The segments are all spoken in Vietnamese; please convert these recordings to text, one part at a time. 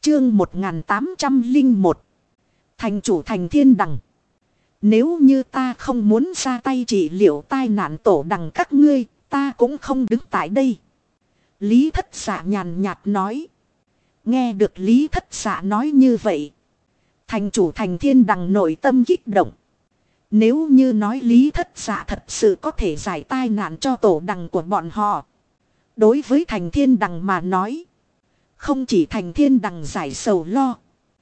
Chương 1801. Thành chủ thành thiên đằng. Nếu như ta không muốn ra tay trị liệu tai nạn tổ đằng các ngươi, ta cũng không đứng tại đây. Lý Thất Dạ nhàn nhạt nói. Nghe được Lý Thất Dạ nói như vậy, thành chủ thành thiên đằng nội tâm kích động. Nếu như nói Lý Thất Dạ thật sự có thể giải tai nạn cho tổ đằng của bọn họ, đối với thành thiên đằng mà nói, không chỉ thành thiên đằng giải sầu lo,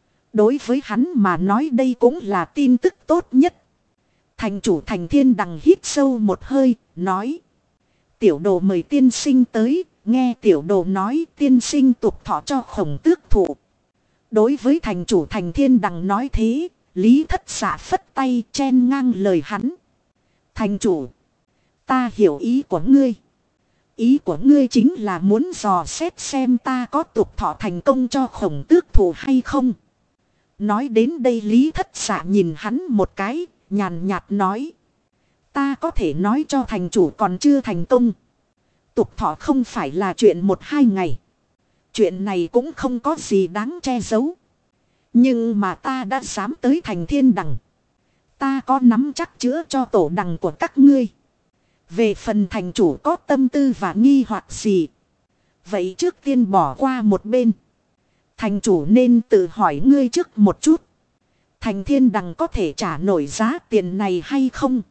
đối với hắn mà nói đây cũng là tin tức tốt nhất. Thành chủ thành thiên đằng hít sâu một hơi, nói. Tiểu đồ mời tiên sinh tới, nghe tiểu đồ nói tiên sinh tục thọ cho Khổng Tước thụ. Đối với thành chủ thành thiên đằng nói thế, Lý Thất Dạ phất tay chen ngang lời hắn. Thành chủ, ta hiểu ý của ngươi. Ý của ngươi chính là muốn dò xét xem ta có tục thọ thành công cho Khổng Tước thụ hay không. Nói đến đây Lý Thất Dạ nhìn hắn một cái, nhàn nhạt nói. Ta có thể nói cho thành chủ còn chưa thành công. Tục thọ không phải là chuyện 1-2 ngày. Chuyện này cũng không có gì đáng che giấu. Nhưng mà ta đã dám tới thành thiên đằng. Ta có nắm chắc chữa cho tổ đằng của các ngươi. Về phần thành chủ có tâm tư và nghi hoặc gì, vậy trước tiên bỏ qua một bên. Thành chủ nên tự hỏi ngươi trước một chút. Thành thiên đằng có thể trả nổi giá tiền này hay không?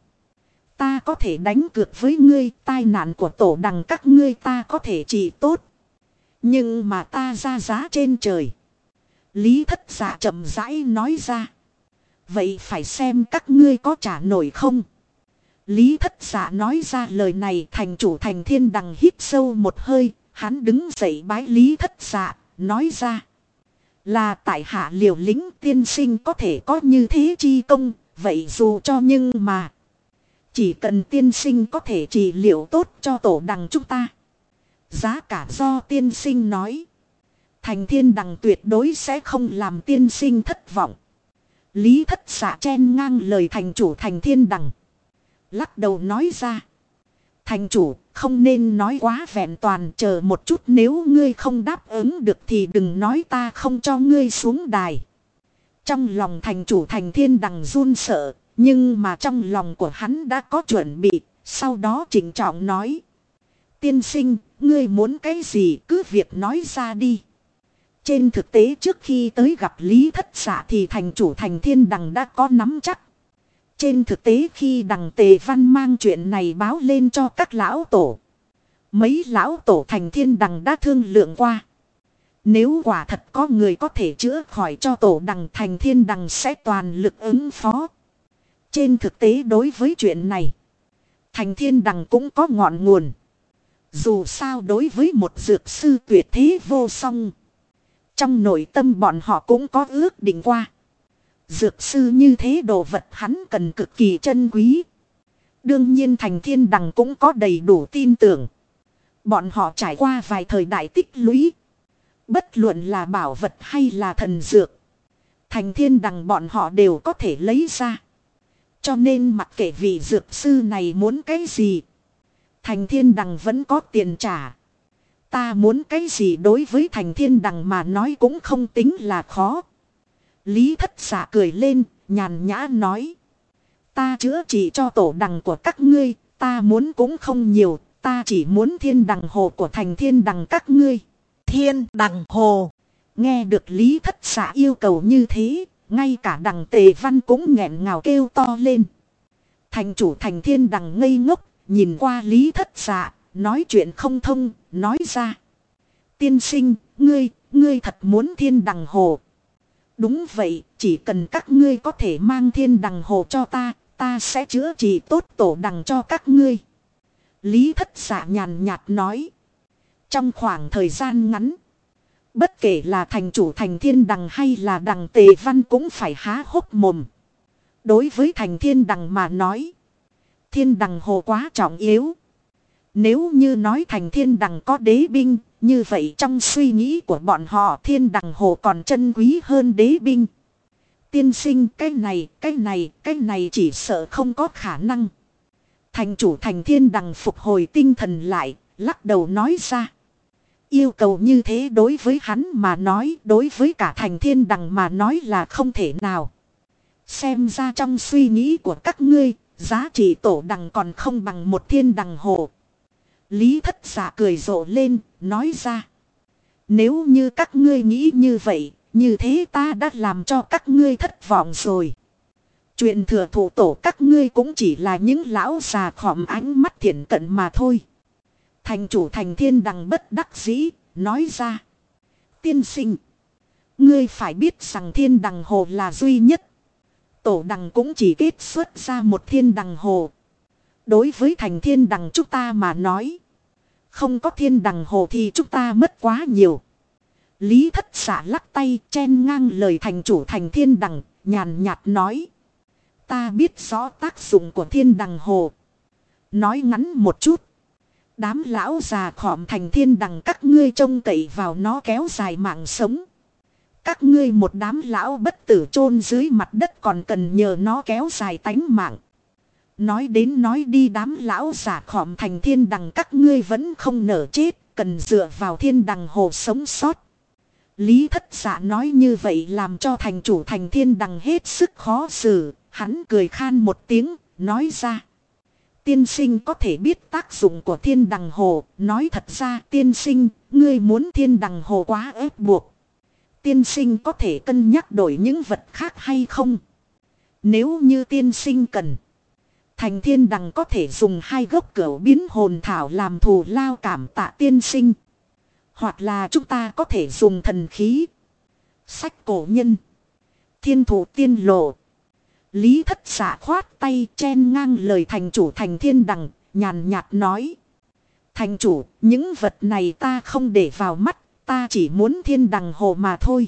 Ta có thể đánh cược với ngươi, tai nạn của tổ đằng các ngươi ta có thể trị tốt. Nhưng mà ta ra giá trên trời. Lý Thất Dạ chậm rãi nói ra. Vậy phải xem các ngươi có trả nổi không? Lý Thất Dạ nói ra lời này, thành chủ thành thiên đằng hít sâu một hơi, hắn đứng dậy bái Lý Thất Dạ, nói ra. Là tại hạ liều lĩnh tiên sinh có thể có như thế chi công, vậy dù cho nhưng mà. Chỉ cần tiên sinh có thể trị liệu tốt cho tổ đằng chúng ta. Giá cả do tiên sinh nói. Thành thiên đằng tuyệt đối sẽ không làm tiên sinh thất vọng. Lý Thất Dạ chen ngang lời thành chủ thành thiên đằng. Lắc đầu nói ra. Thành chủ không nên nói quá vẹn toàn, chờ một chút, nếu ngươi không đáp ứng được thì đừng nói ta không cho ngươi xuống đài. Trong lòng thành chủ thành thiên đằng run sợ, nhưng mà trong lòng của hắn đã có chuẩn bị, sau đó chỉnh trọng nói. Tiên sinh, ngươi muốn cái gì cứ việc nói ra đi. Trên thực tế trước khi tới gặp Lý Thất Dạ thì thành chủ thành thiên đằng đã có nắm chắc. Trên thực tế khi đằng Tề Văn mang chuyện này báo lên cho các lão tổ, mấy lão tổ thành thiên đằng đã thương lượng qua. Nếu quả thật có người có thể chữa khỏi cho tổ đằng, thành thiên đằng sẽ toàn lực ứng phó. Trên thực tế đối với chuyện này, thành thiên đằng cũng có ngọn nguồn. Dù sao đối với một dược sư tuyệt thế vô song, trong nội tâm bọn họ cũng có ước định qua. Dược sư như thế đồ vật hắn cần cực kỳ chân quý. Đương nhiên thành thiên đằng cũng có đầy đủ tin tưởng. Bọn họ trải qua vài thời đại tích lũy. Bất luận là bảo vật hay là thần dược, thành thiên đằng bọn họ đều có thể lấy ra. Cho nên mặc kệ vị dược sư này muốn cái gì, thành thiên đằng vẫn có tiền trả. Ta muốn cái gì đối với thành thiên đằng mà nói cũng không tính là khó. Lý Thất Dạ cười lên, nhàn nhã nói. Ta chữa trị cho tổ đằng của các ngươi, ta muốn cũng không nhiều, ta chỉ muốn thiên đằng hồ của thành thiên đằng các ngươi. Thiên đằng hồ. Nghe được Lý Thất Dạ yêu cầu như thế, ngay cả đằng Tề Văn cũng nghẹn ngào kêu to lên. Thành chủ thành thiên đằng ngây ngốc, nhìn qua Lý Thất Dạ, nói chuyện không thông, nói ra. Tiên sinh, ngươi thật muốn thiên đằng hồ. Đúng vậy, chỉ cần các ngươi có thể mang thiên đằng hồ cho ta, ta sẽ chữa trị tốt tổ đằng cho các ngươi. Lý Thất Dạ nhàn nhạt nói. Trong khoảng thời gian ngắn, bất kể là thành chủ thành thiên đằng hay là đằng Tề Văn cũng phải há hốc mồm. Đối với thành thiên đằng mà nói, thiên đằng hồ quá trọng yếu. Nếu như nói thành thiên đằng có đế binh, như vậy trong suy nghĩ của bọn họ thiên đằng hồ còn chân quý hơn đế binh. Tiên sinh, cái này chỉ sợ không có khả năng. Thành chủ thành thiên đằng phục hồi tinh thần lại, lắc đầu nói ra. Yêu cầu như thế đối với hắn mà nói, đối với cả thành thiên đằng mà nói là không thể nào. Xem ra trong suy nghĩ của các ngươi, giá trị tổ đằng còn không bằng một thiên đằng hồ. Lý Thất Dạ cười rộ lên, nói ra. Nếu như các ngươi nghĩ như vậy, như thế ta đã làm cho các ngươi thất vọng rồi. Chuyện thừa thủ tổ các ngươi cũng chỉ là những lão già khòm ánh mắt thiện cận mà thôi. Thành chủ thành thiên đằng bất đắc dĩ, nói ra. Tiên sinh, ngươi phải biết rằng thiên đằng hồ là duy nhất. Tổ đằng cũng chỉ kết xuất ra một thiên đằng hồ. Đối với thành thiên đằng chúng ta mà nói, không có thiên đằng hồ thì chúng ta mất quá nhiều. Lý Thất Dạ lắc tay chen ngang lời thành chủ thành thiên đằng, nhàn nhạt nói. Ta biết rõ tác dụng của thiên đằng hồ. Nói ngắn một chút. Đám lão già khòm thành thiên đằng các ngươi trông cậy vào nó kéo dài mạng sống. Các ngươi một đám lão bất tử chôn dưới mặt đất còn cần nhờ nó kéo dài tánh mạng. Nói đến nói đi đám lão già khòm thành thiên đằng các ngươi vẫn không nở chết, cần dựa vào thiên đằng hồ sống sót. Lý Thất Dạ nói như vậy làm cho thành chủ thành thiên đằng hết sức khó xử, hắn cười khan một tiếng, nói ra. Tiên sinh có thể biết tác dụng của thiên đằng hồ, nói thật ra tiên sinh, ngươi muốn thiên đằng hồ quá ép buộc. Tiên sinh có thể cân nhắc đổi những vật khác hay không? Nếu như tiên sinh cần, thành thiên đằng có thể dùng 2 gốc cửu biến hồn thảo làm thù lao cảm tạ tiên sinh. Hoặc là chúng ta có thể dùng thần khí. Sách cổ nhân. Thiên thủ tiên lộ. Lý Thất Dạ khoát tay chen ngang lời thành chủ thành thiên đằng, nhàn nhạt nói. Thành chủ, những vật này ta không để vào mắt, ta chỉ muốn thiên đằng hồ mà thôi.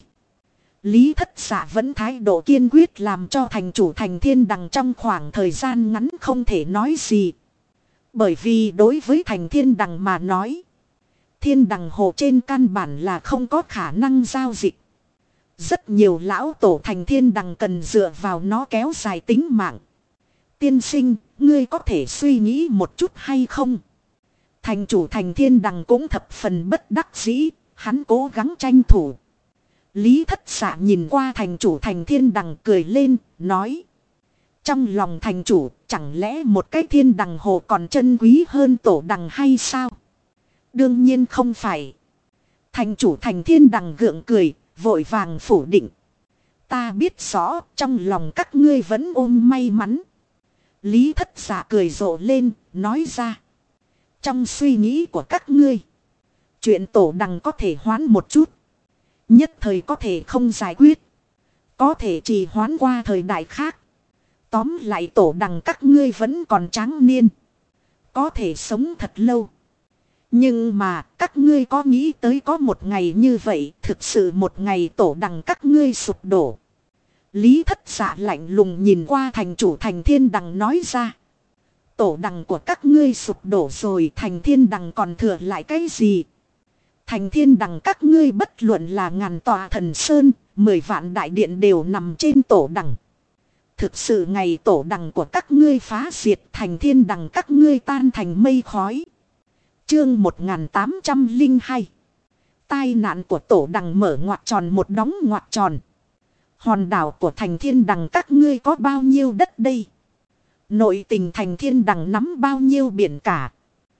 Lý Thất Dạ vẫn thái độ kiên quyết làm cho thành chủ thành thiên đằng trong khoảng thời gian ngắn không thể nói gì. Bởi vì đối với thành thiên đằng mà nói, thiên đằng hồ trên căn bản là không có khả năng giao dịch. Rất nhiều lão tổ thành thiên đằng cần dựa vào nó kéo dài tính mạng. Tiên sinh, ngươi có thể suy nghĩ một chút hay không? Thành chủ thành thiên đằng cũng thập phần bất đắc dĩ, hắn cố gắng tranh thủ. Lý Thất Dạ nhìn qua thành chủ thành thiên đằng cười lên, nói. Trong lòng thành chủ, chẳng lẽ một cái thiên đằng hồ còn chân quý hơn tổ đằng hay sao? Đương nhiên không phải. Thành chủ thành thiên đằng gượng cười, vội vàng phủ định. Ta biết rõ, trong lòng các ngươi vẫn ôm may mắn. Lý Thất Dạ cười rộ lên, nói ra. Trong suy nghĩ của các ngươi, chuyện tổ đằng có thể hoán một chút. Nhất thời có thể không giải quyết. Có thể trì hoán qua thời đại khác. Tóm lại tổ đằng các ngươi vẫn còn tráng niên. Có thể sống thật lâu. Nhưng mà các ngươi có nghĩ tới có một ngày như vậy, thực sự một ngày tổ đằng các ngươi sụp đổ. Lý Thất Dạ lạnh lùng nhìn qua thành chủ thành thiên đằng nói ra. Tổ đằng của các ngươi sụp đổ rồi, thành thiên đằng còn thừa lại cái gì? Thành thiên đằng các ngươi bất luận là ngàn tòa thần sơn, 10 vạn đại điện đều nằm trên tổ đằng. Thực sự ngày tổ đằng của các ngươi phá diệt, thành thiên đằng các ngươi tan thành mây khói. Chương 1802. Tai nạn của tổ đằng mở ngoặc tròn một đóng ngoặc tròn. Hòn đảo của thành thiên đằng các ngươi có bao nhiêu đất đây? Nội tình thành thiên đằng nắm bao nhiêu biển cả?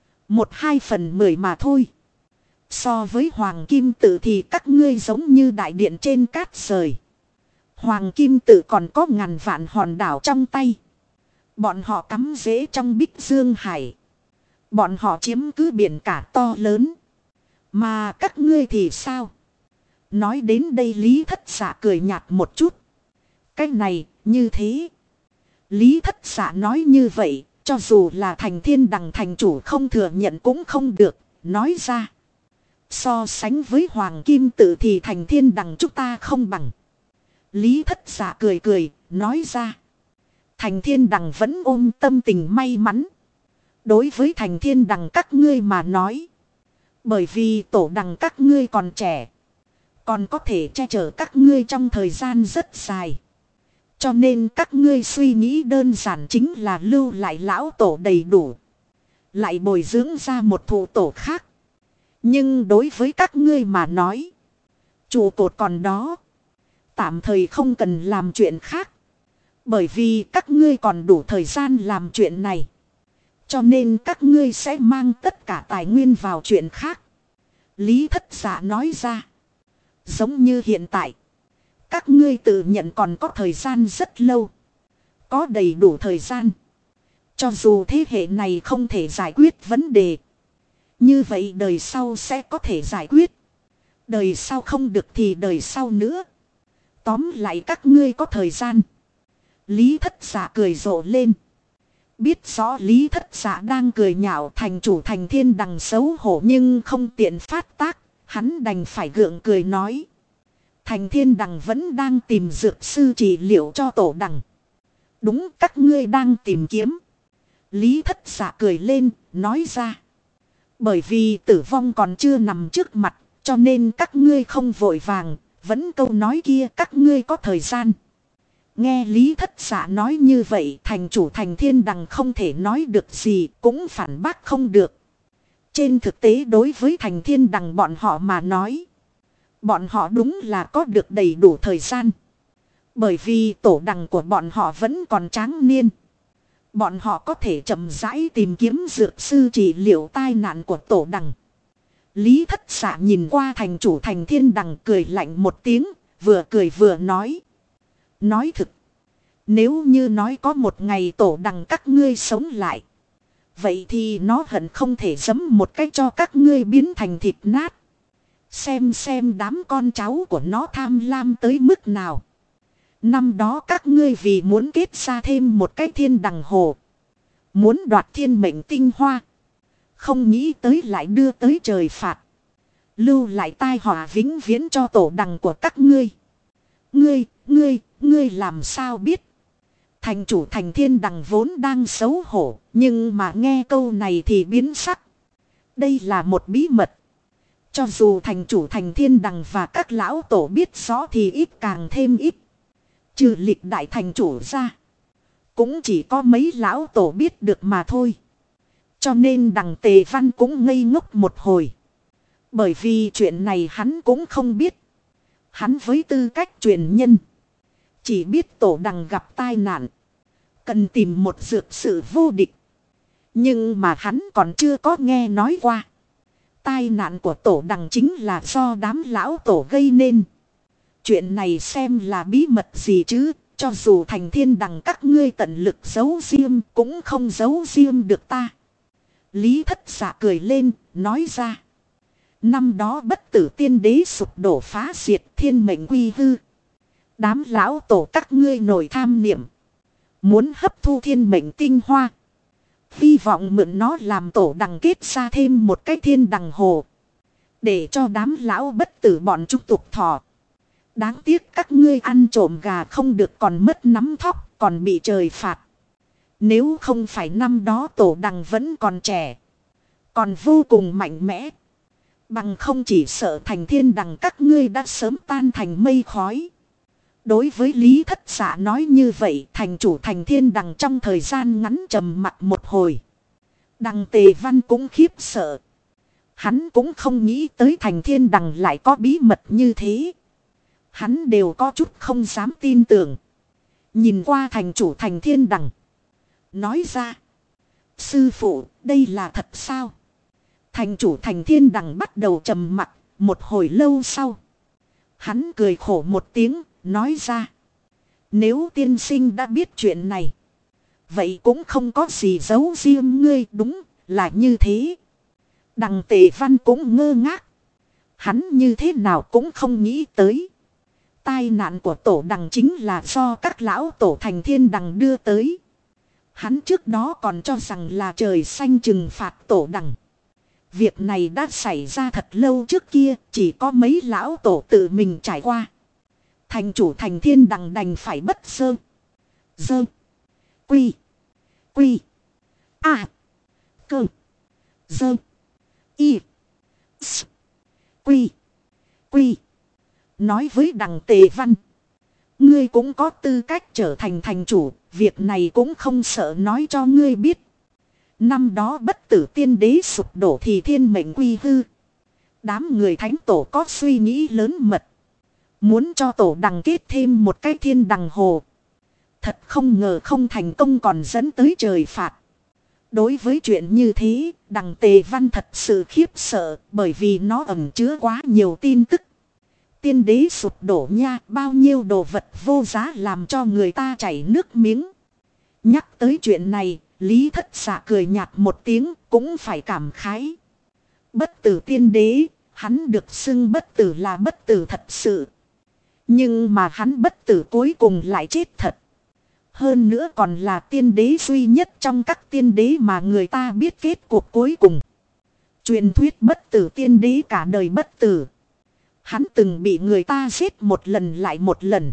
1/2/10 mà thôi. So với Hoàng Kim Tự thì các ngươi giống như đại điện trên cát rời. Hoàng Kim Tự còn có ngàn vạn hòn đảo trong tay. Bọn họ cắm rễ trong Bích Dương Hải. Bọn họ chiếm cứ biển cả to lớn. Mà các ngươi thì sao? Nói đến đây Lý Thất Dạ cười nhạt một chút. Cái này, như thế. Lý Thất Dạ nói như vậy, cho dù là thành thiên đằng thành chủ không thừa nhận cũng không được, nói ra. So sánh với Hoàng Kim Tự thì thành thiên đằng chúng ta không bằng. Lý Thất Dạ cười cười, nói ra. Thành thiên đằng vẫn ôm tâm tình may mắn. Đối với thành thiên đằng các ngươi mà nói. Bởi vì tổ đằng các ngươi còn trẻ. Còn có thể che chở các ngươi trong thời gian rất dài. Cho nên các ngươi suy nghĩ đơn giản chính là lưu lại lão tổ đầy đủ. Lại bồi dưỡng ra một thủ tổ khác. Nhưng đối với các ngươi mà nói, trụ cột còn đó. Tạm thời không cần làm chuyện khác. Bởi vì các ngươi còn đủ thời gian làm chuyện này. Cho nên các ngươi sẽ mang tất cả tài nguyên vào chuyện khác. Lý Thất Dạ nói ra. Giống như hiện tại. Các ngươi tự nhận còn có thời gian rất lâu. Có đầy đủ thời gian. Cho dù thế hệ này không thể giải quyết vấn đề. Như vậy đời sau sẽ có thể giải quyết. Đời sau không được thì đời sau nữa. Tóm lại các ngươi có thời gian. Lý Thất Dạ cười rộ lên. Biết rõ Lý Thất Dạ đang cười nhạo, thành chủ Thành Thiên Đằng xấu hổ nhưng không tiện phát tác. Hắn đành phải gượng cười nói. Thành Thiên Đằng vẫn đang tìm dược sư trị liệu cho tổ đằng. Đúng, các ngươi đang tìm kiếm. Lý Thất Dạ cười lên, nói ra. Bởi vì tử vong còn chưa nằm trước mặt, cho nên các ngươi không vội vàng. Vẫn câu nói kia, các ngươi có thời gian. Nghe Lý Thất Dạ nói như vậy, thành chủ Thành Thiên Đằng không thể nói được gì, cũng phản bác không được. Trên thực tế đối với Thành Thiên Đằng bọn họ mà nói, bọn họ đúng là có được đầy đủ thời gian. Bởi vì tổ đằng của bọn họ vẫn còn tráng niên. Bọn họ có thể chậm rãi tìm kiếm dược sư trị liệu tai nạn của tổ đằng. Lý Thất Dạ nhìn qua thành chủ Thành Thiên Đằng cười lạnh một tiếng, vừa cười vừa nói. Nói thực, nếu như nói có một ngày tổ đằng các ngươi sống lại, vậy thì nó hận không thể giẫm một cách cho các ngươi biến thành thịt nát. Xem đám con cháu của nó tham lam tới mức nào. Năm đó các ngươi vì muốn kết ra thêm một cái thiên đằng hồ, muốn đoạt thiên mệnh tinh hoa, không nghĩ tới lại đưa tới trời phạt. Lưu lại tai họa vĩnh viễn cho tổ đằng của các ngươi. Ngươi làm sao biết? Thành chủ Thành Thiên Đằng vốn đang xấu hổ, nhưng mà nghe câu này thì biến sắc. Đây là một bí mật. Cho dù thành chủ Thành Thiên Đằng và các lão tổ biết rõ thì ít càng thêm ít. Trừ lịch đại thành chủ ra, cũng chỉ có mấy lão tổ biết được mà thôi. Cho nên Đằng Tề Văn cũng ngây ngốc một hồi. Bởi vì chuyện này hắn cũng không biết. Hắn với tư cách truyền nhân, chỉ biết tổ đằng gặp tai nạn, cần tìm một dược sự vô địch. Nhưng mà hắn còn chưa có nghe nói qua. Tai nạn của tổ đằng chính là do đám lão tổ gây nên. Chuyện này xem là bí mật gì chứ, cho dù Thành Thiên Đằng các ngươi tận lực giấu riêng cũng không giấu riêng được ta. Lý Thất Dạ cười lên, nói ra. Năm đó bất tử tiên đế sụp đổ phá diệt, thiên mệnh quy hư. Đám lão tổ các ngươi nổi tham niệm, muốn hấp thu thiên mệnh tinh hoa, hy vọng mượn nó làm tổ đằng kết ra thêm một cái thiên đằng hồ, để cho đám lão bất tử bọn chúng tục thọ. Đáng tiếc các ngươi ăn trộm gà không được còn mất nắm thóc, còn bị trời phạt. Nếu không phải năm đó tổ đằng vẫn còn trẻ, còn vô cùng mạnh mẽ, bằng không chỉ sợ Thành Thiên Đằng các ngươi đã sớm tan thành mây khói. Đối với Lý Thất Dạ nói như vậy, thành chủ Thành Thiên Đằng trong thời gian ngắn trầm mặt một hồi. Đằng Tề Văn cũng khiếp sợ. Hắn cũng không nghĩ tới Thành Thiên Đằng lại có bí mật như thế. Hắn đều có chút không dám tin tưởng. Nhìn qua thành chủ Thành Thiên Đằng, nói ra. Sư phụ, đây là thật sao? Thành chủ Thành Thiên Đằng bắt đầu trầm mặc, một hồi lâu sau. Hắn cười khổ một tiếng, nói ra. Nếu tiên sinh đã biết chuyện này, vậy cũng không có gì giấu riêng ngươi, đúng là như thế. Đằng Tề Văn cũng ngơ ngác. Hắn như thế nào cũng không nghĩ tới. Tai nạn của tổ đằng chính là do các lão tổ Thành Thiên Đằng đưa tới. Hắn trước đó còn cho rằng là trời xanh trừng phạt tổ đằng. Việc này đã xảy ra thật lâu trước kia, chỉ có mấy lão tổ tự mình trải qua. Thành chủ Thành Thiên Đằng đành phải bất sơ. Dơ. Quy. Quy. À. Cơ. Dơ. Y. S. Quy. Quy. Nói với Đằng Tề Văn. Ngươi cũng có tư cách trở thành thành chủ, việc này cũng không sợ nói cho ngươi biết. Năm đó bất tử tiên đế sụp đổ thì thiên mệnh quy hư. Đám người thánh tổ có suy nghĩ lớn mật. Muốn cho tổ đằng kết thêm một cái thiên đằng hồ. Thật không ngờ không thành công còn dẫn tới trời phạt. Đối với chuyện như thế, đằng Tề Văn thật sự khiếp sợ bởi vì nó ẩn chứa quá nhiều tin tức. Tiên đế sụp đổ nha, bao nhiêu đồ vật vô giá làm cho người ta chảy nước miếng. Nhắc tới chuyện này, Lý Thất Dạ cười nhạt một tiếng, cũng phải cảm khái. Bất tử tiên đế, hắn được xưng bất tử là bất tử thật sự. Nhưng mà hắn bất tử cuối cùng lại chết thật. Hơn nữa còn là tiên đế duy nhất trong các tiên đế mà người ta biết kết cuộc cuối cùng. Truyền thuyết bất tử tiên đế cả đời bất tử. Hắn từng bị người ta giết một lần lại một lần.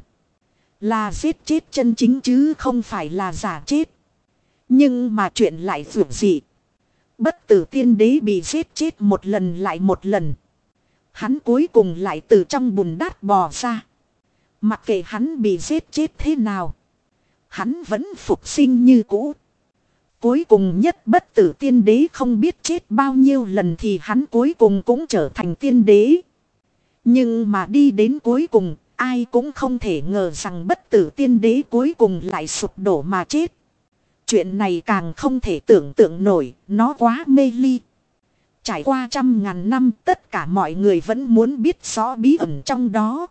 Là giết chết chân chính chứ không phải là giả chết. Nhưng mà chuyện lại vượt dị. Bất tử tiên đế bị giết chết một lần lại một lần. Hắn cuối cùng lại từ trong bùn đát bò ra. Mặc kệ hắn bị giết chết thế nào. Hắn vẫn phục sinh như cũ. Cuối cùng nhất bất tử tiên đế không biết chết bao nhiêu lần thì hắn cuối cùng cũng trở thành tiên đế. Nhưng mà đi đến cuối cùng, ai cũng không thể ngờ rằng bất tử tiên đế cuối cùng lại sụp đổ mà chết. Chuyện này càng không thể tưởng tượng nổi, nó quá mê ly. Trải qua 100.000 năm, tất cả mọi người vẫn muốn biết rõ bí ẩn trong đó.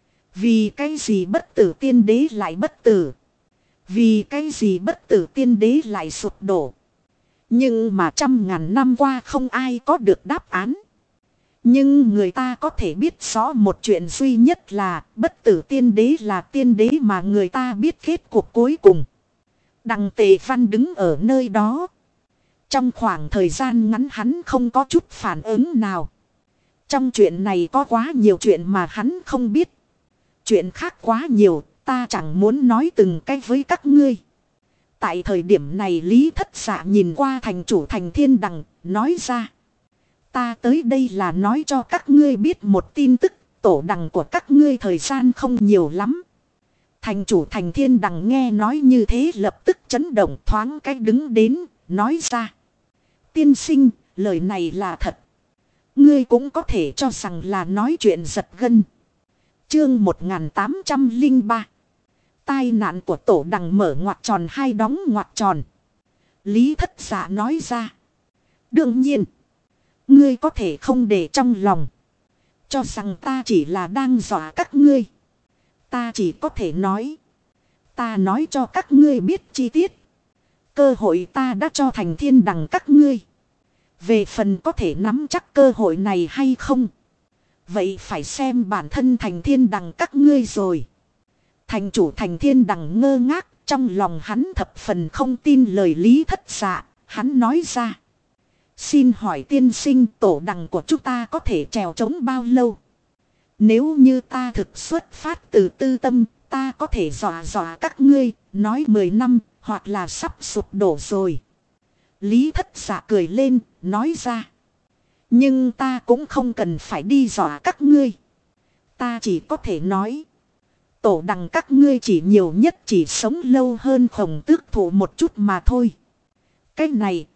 Vì cái gì bất tử tiên đế lại bất tử? Vì cái gì bất tử tiên đế lại sụp đổ? Nhưng mà 100.000 năm qua không ai có được đáp án. Nhưng người ta có thể biết rõ một chuyện duy nhất là bất tử tiên đế là tiên đế mà người ta biết kết cuộc cuối cùng. Đằng Tề Văn đứng ở nơi đó. Trong khoảng thời gian ngắn hắn không có chút phản ứng nào. Trong chuyện này có quá nhiều chuyện mà hắn không biết. Chuyện khác quá nhiều, ta chẳng muốn nói từng cái với các ngươi. Tại thời điểm này Lý Thất Dạ nhìn qua thành chủ Thành Thiên Đằng, nói ra. Ta tới đây là nói cho các ngươi biết một tin tức, tổ đằng của các ngươi thời gian không nhiều lắm. Thành chủ Thành Thiên Đằng nghe nói như thế lập tức chấn động thoáng cái đứng đến, nói ra. Tiên sinh, lời này là thật. Ngươi cũng có thể cho rằng là nói chuyện giật gân. Chương 1803. Tai nạn của tổ đằng mở ngoặc tròn hai đóng ngoặc tròn. Lý Thất Dạ nói ra. Đương nhiên. Ngươi có thể không để trong lòng. Cho rằng ta chỉ là đang dọa các ngươi. Ta chỉ có thể nói. Ta nói cho các ngươi biết chi tiết. Cơ hội ta đã cho Thành Thiên Đằng các ngươi. Về phần có thể nắm chắc cơ hội này hay không. Vậy phải xem bản thân Thành Thiên Đằng các ngươi rồi. Thành chủ Thành Thiên Đằng ngơ ngác. Trong lòng hắn thập phần không tin lời Lý Thất Dạ. Hắn nói ra. Xin hỏi tiên sinh tổ đằng của chúng ta có thể trèo trống bao lâu? Nếu như ta thực xuất phát từ tư tâm, ta có thể dọa các ngươi, nói 10 năm, hoặc là sắp sụp đổ rồi. Lý Thất Dạ cười lên, nói ra. Nhưng ta cũng không cần phải đi dọa các ngươi. Ta chỉ có thể nói. Tổ đằng các ngươi chỉ nhiều nhất chỉ sống lâu hơn Khổng Tước Thụ một chút mà thôi. Cái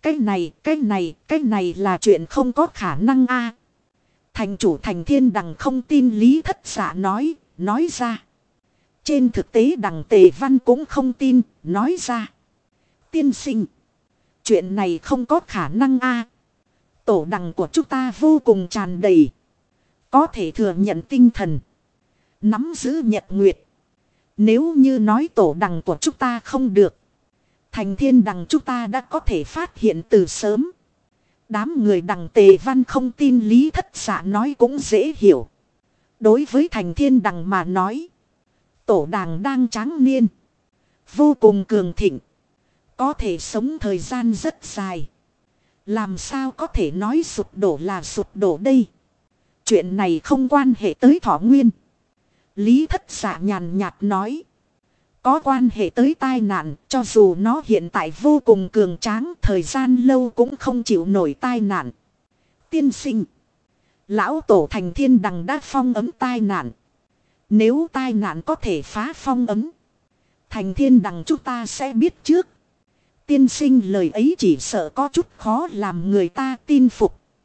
này là chuyện không có khả năng a. Thành chủ Thành Thiên Đằng không tin Lý Thất Dạ nói ra. Trên thực tế đằng Tề Văn cũng không tin, nói ra. Tiên sinh, chuyện này không có khả năng a. Tổ đằng của chúng ta vô cùng tràn đầy. Có thể thừa nhận tinh thần. Nắm giữ nhật nguyệt. Nếu như nói tổ đằng của chúng ta không được. Thành Thiên Đằng chúng ta đã có thể phát hiện từ sớm. Đám người đằng Tề Văn không tin Lý Thất Dạ nói cũng dễ hiểu. Đối với Thành Thiên Đằng mà nói. Tổ đằng đang tráng niên. Vô cùng cường thịnh. Có thể sống thời gian rất dài. Làm sao có thể nói sụp đổ là sụp đổ đây. Chuyện này không quan hệ tới thọ nguyên. Lý Thất Dạ nhàn nhạt nói. Có quan hệ tới tai nạn, cho dù nó hiện tại vô cùng cường tráng, thời gian lâu cũng không chịu nổi tai nạn. Tiên sinh. Lão tổ Thành Thiên Đằng đã phong ấm tai nạn. Nếu tai nạn có thể phá phong ấm. Thành Thiên Đằng chúng ta sẽ biết trước. Tiên sinh lời ấy chỉ sợ có chút khó làm người ta tin phục.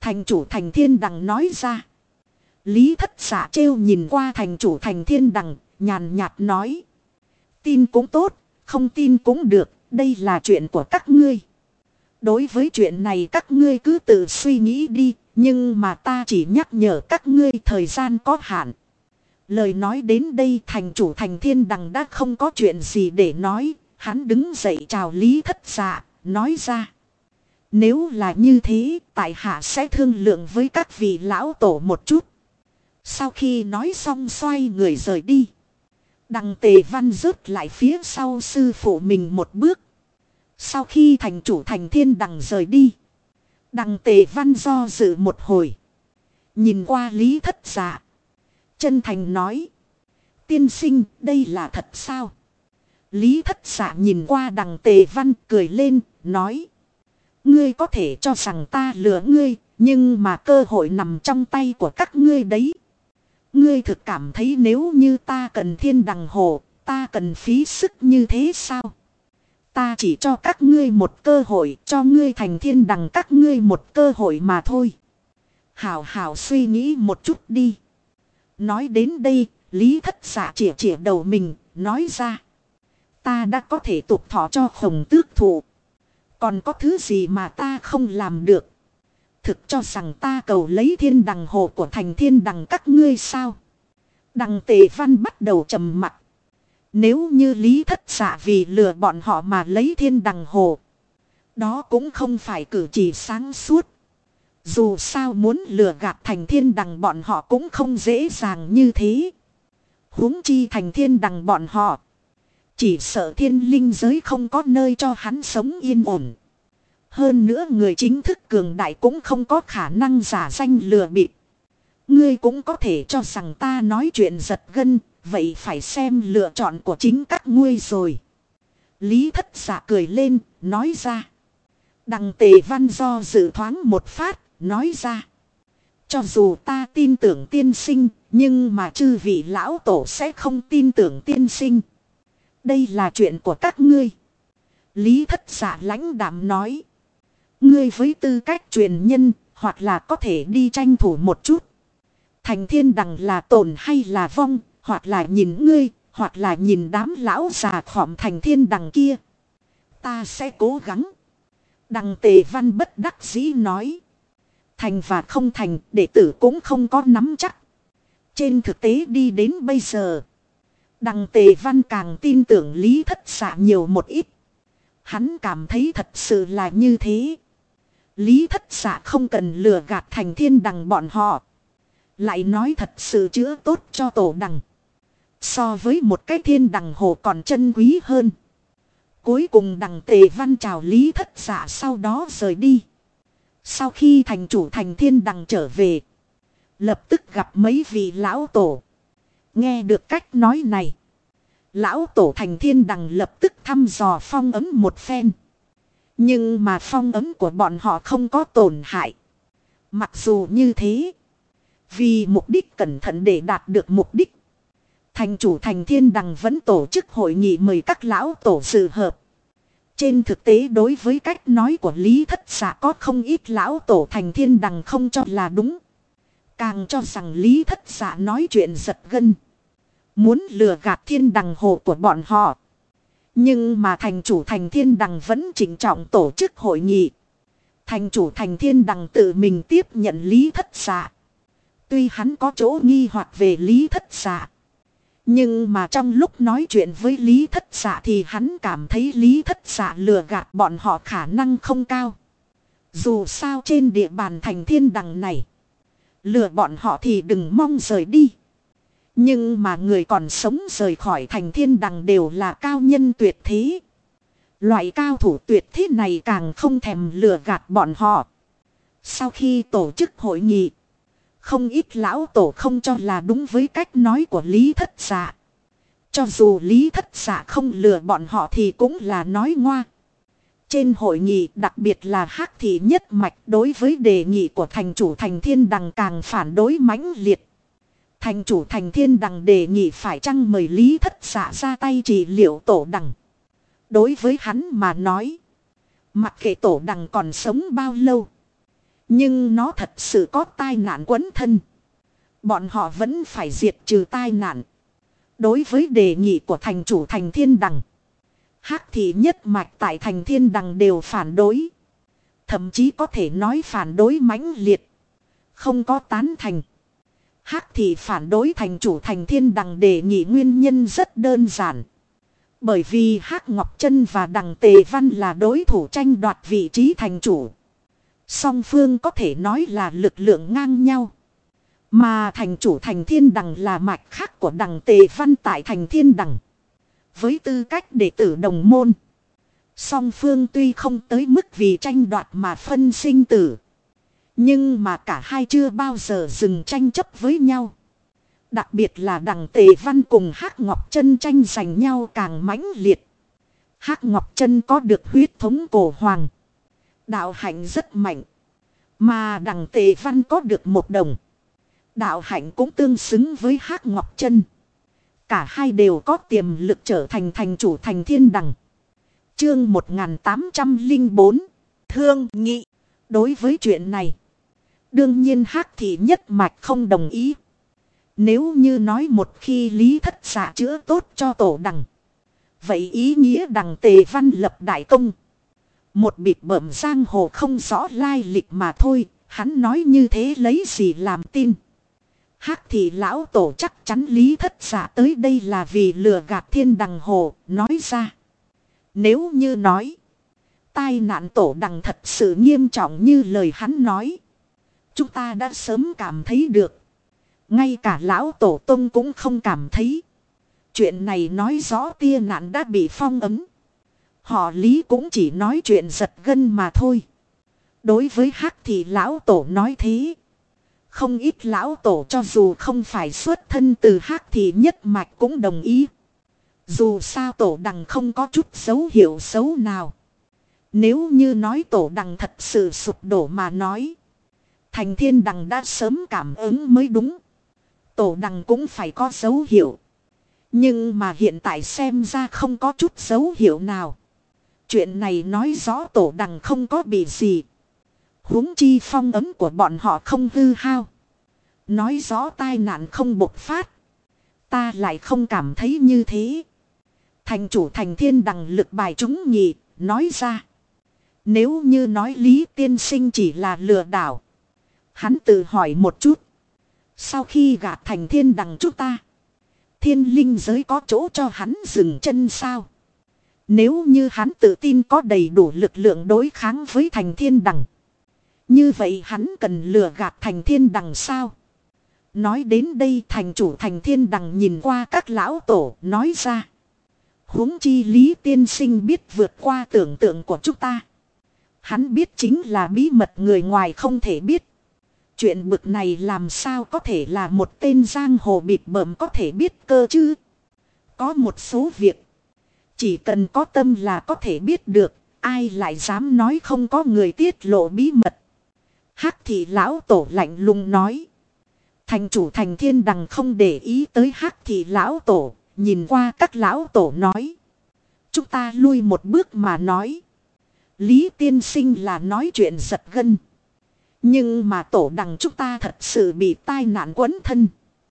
Thành chủ Thành Thiên Đằng nói ra. Lý Thất Dạ trêu nhìn qua thành chủ Thành Thiên Đằng, nhàn nhạt nói. Tin cũng tốt, không tin cũng được, đây là chuyện của các ngươi. Đối với chuyện này các ngươi cứ tự suy nghĩ đi, nhưng mà ta chỉ nhắc nhở các ngươi thời gian có hạn. Lời nói đến đây thành chủ Thành Thiên Đằng đã không có chuyện gì để nói, hắn đứng dậy chào Lý Thất Dạ, nói ra. Nếu là như thế, tại hạ sẽ thương lượng với các vị lão tổ một chút. Sau khi nói xong xoay người rời đi. Đằng Tề Văn rớt lại phía sau sư phụ mình một bước. Sau khi thành chủ Thành Thiên Đằng rời đi. Đằng Tề Văn do dự một hồi. Nhìn qua Lý Thất Dạ. Chân thành nói. Tiên sinh, đây là thật sao? Lý Thất Dạ nhìn qua đằng Tề Văn cười lên, nói. Ngươi có thể cho rằng ta lừa ngươi, nhưng mà cơ hội nằm trong tay của các ngươi đấy. Ngươi thực cảm thấy nếu như ta cần thiên đằng hồ, ta cần phí sức như thế sao? Ta chỉ cho các ngươi một cơ hội, cho ngươi thành thiên đằng các ngươi một cơ hội mà thôi. Hảo hảo suy nghĩ một chút đi. Nói đến đây, Lý Thất Dạ chĩa chĩa đầu mình, nói ra. Ta đã có thể tục thọ cho Khổng Tước Thụ. Còn có thứ gì mà ta không làm được? Thực cho rằng ta cầu lấy thiên đằng hồ của thành thiên đằng các ngươi sao? Đằng Tề Văn bắt đầu trầm mặc. Nếu như Lý Thất Dạ vì lừa bọn họ mà lấy thiên đằng hồ. Đó cũng không phải cử chỉ sáng suốt. Dù sao muốn lừa gạt thành thiên đằng bọn họ cũng không dễ dàng như thế. Huống chi thành thiên đằng bọn họ. Chỉ sợ thiên linh giới không có nơi cho hắn sống yên ổn. Hơn nữa người chính thức cường đại cũng không có khả năng giả danh lừa bịp. Ngươi cũng có thể cho rằng ta nói chuyện giật gân, vậy phải xem lựa chọn của chính các ngươi rồi. Lý Thất Dạ cười lên, nói ra. Đằng Tề Văn do dự thoáng một phát, nói ra. Cho dù ta tin tưởng tiên sinh, nhưng mà chư vị lão tổ sẽ không tin tưởng tiên sinh. Đây là chuyện của các ngươi. Lý Thất Dạ lãnh đạm nói. Ngươi với tư cách truyền nhân, hoặc là có thể đi tranh thủ một chút. Thành thiên đằng là tổn hay là vong, hoặc là nhìn ngươi, hoặc là nhìn đám lão già khỏm thành thiên đằng kia. Ta sẽ cố gắng. Đằng Tề Văn bất đắc dĩ nói. Thành và không thành, đệ tử cũng không có nắm chắc. Trên thực tế đi đến bây giờ. Đằng Tề Văn càng tin tưởng Lý Thất Dạ nhiều một ít. Hắn cảm thấy thật sự là như thế. Lý Thất Dạ không cần lừa gạt thành thiên đằng bọn họ. Lại nói thật sự chữa tốt cho tổ đằng. So với một cái thiên đằng hồ còn chân quý hơn. Cuối cùng đằng Tề Văn chào Lý Thất Dạ sau đó rời đi. Sau khi thành chủ thành thiên đằng trở về. Lập tức gặp mấy vị lão tổ. Nghe được cách nói này. Lão tổ thành thiên đằng lập tức thăm dò phong ấm một phen. Nhưng mà phong ấm của bọn họ không có tổn hại. Mặc dù như thế. Vì mục đích cẩn thận để đạt được mục đích. Thành chủ thành thiên đằng vẫn tổ chức hội nghị mời các lão tổ dự họp. Trên thực tế đối với cách nói của Lý Thất Dạ có không ít lão tổ thành thiên đằng không cho là đúng. Càng cho rằng Lý Thất Dạ nói chuyện giật gân. Muốn lừa gạt thiên đằng hồ của bọn họ. Nhưng mà thành chủ thành thiên đằng vẫn chỉnh trọng tổ chức hội nghị. Thành chủ thành thiên đằng tự mình tiếp nhận Lý Thất Dạ. Tuy hắn có chỗ nghi hoặc về Lý Thất Dạ. Nhưng mà trong lúc nói chuyện với Lý Thất Dạ thì hắn cảm thấy Lý Thất Dạ lừa gạt bọn họ khả năng không cao. Dù sao trên địa bàn thành thiên đằng này. Lừa bọn họ thì đừng mong rời đi. Nhưng mà người còn sống rời khỏi thành thiên đằng đều là cao nhân tuyệt thế. Loại cao thủ tuyệt thế này càng không thèm lừa gạt bọn họ. Sau khi tổ chức hội nghị. Không ít lão tổ không cho là đúng với cách nói của Lý Thất Dạ. Cho dù Lý Thất Dạ không lừa bọn họ thì cũng là nói ngoa. Trên hội nghị đặc biệt là Hắc Thị nhất mạch đối với đề nghị của thành chủ thành thiên đằng càng phản đối mãnh liệt. Thành chủ thành thiên đằng đề nghị phải chăng mời Lý Thất Dạ ra tay trị liệu tổ đằng. Đối với hắn mà nói. Mặc kệ tổ đằng còn sống bao lâu. Nhưng nó thật sự có tai nạn quấn thân. Bọn họ vẫn phải diệt trừ tai nạn. Đối với đề nghị của thành chủ thành Thiên Đằng, Hắc thị nhất mạch tại thành Thiên Đằng đều phản đối. Thậm chí có thể nói phản đối mãnh liệt. Không có tán thành. Hắc thị phản đối thành chủ thành Thiên Đằng đề nghị nguyên nhân rất đơn giản. Bởi vì Hắc Ngọc Trân và Đằng Tề Văn là đối thủ tranh đoạt vị trí thành chủ. Song phương có thể nói là lực lượng ngang nhau. Mà thành chủ thành Thiên Đằng là mạch khác của Đằng Tề Văn tại thành Thiên Đằng. Với tư cách đệ tử đồng môn, song phương tuy không tới mức vì tranh đoạt mà phân sinh tử, nhưng mà cả hai chưa bao giờ dừng tranh chấp với nhau. Đặc biệt là Đằng Tề Văn cùng Hắc Ngọc Trân tranh giành nhau càng mãnh liệt. Hắc Ngọc Trân có được huyết thống cổ hoàng, đạo hạnh rất mạnh. Mà Đằng Tề Văn có được một đồng, đạo hạnh cũng tương xứng với Hắc Ngọc Trân. Cả hai đều có tiềm lực trở thành thành chủ thành Thiên Đằng. Chương 1804 Thương nghị. Đối với chuyện này, đương nhiên Hắc thị nhất mạch không đồng ý. Nếu như nói một khi Lý Thất Dạ chữa tốt cho tổ Đằng, vậy ý nghĩa Đằng Tề Văn lập đại công. Một bịp bợm giang hồ không rõ lai lịch mà thôi. Hắn nói như thế lấy gì làm tin. Hắc thị lão tổ chắc chắn Lý Thất Dạ tới đây là vì lừa gạt Thiên Đằng hồ, nói ra. Nếu như nói, tai nạn tổ Đằng thật sự nghiêm trọng như lời hắn nói, chúng ta đã sớm cảm thấy được. Ngay cả lão tổ tông cũng không cảm thấy. Chuyện này nói rõ tia nạn đã bị phong ấn. Họ Lý cũng chỉ nói chuyện giật gân mà thôi. Đối với Hắc thị lão tổ nói thế, không ít lão tổ cho dù không phải xuất thân từ Hắc thị nhất mạch cũng đồng ý. Dù sao tổ Đằng không có chút dấu hiệu xấu nào. Nếu như nói tổ Đằng thật sự sụp đổ mà nói, thành Thiên Đằng đã sớm cảm ứng mới đúng. Tổ Đằng cũng phải có dấu hiệu. Nhưng mà hiện tại xem ra không có chút dấu hiệu nào. Chuyện này nói rõ tổ Đằng không có bị gì. Huống chi phong ấn của bọn họ không hư hao. Nói rõ tai nạn không bộc phát. Ta lại không cảm thấy như thế. Thành chủ thành Thiên Đằng lực bài chúng nhị, nói ra. Nếu như nói Lý tiên sinh chỉ là lừa đảo, hắn tự hỏi một chút. Sau khi gạt thành Thiên Đằng chúng ta, thiên linh giới có chỗ cho hắn dừng chân sao? Nếu như hắn tự tin có đầy đủ lực lượng đối kháng với thành Thiên Đằng, như vậy hắn cần lừa gạt thành Thiên Đằng sao? Nói đến đây thành chủ thành Thiên Đằng nhìn qua các lão tổ nói ra. Huống chi Lý tiên sinh biết vượt qua tưởng tượng của chúng ta. Hắn biết chính là bí mật người ngoài không thể biết. Chuyện bực này làm sao có thể là một tên giang hồ bịp bợm có thể biết cơ chứ? Có một số việc, chỉ cần có tâm là có thể biết được. Ai lại dám nói không có người tiết lộ bí mật? Hắc thị lão tổ lạnh lùng nói. Thành chủ thành Thiên Đằng không để ý tới Hắc thị lão tổ, nhìn qua các lão tổ nói. Chúng ta lui một bước mà nói. Lý tiên sinh là nói chuyện giật gân. Nhưng mà tổ Đằng chúng ta thật sự bị tai nạn quấn thân.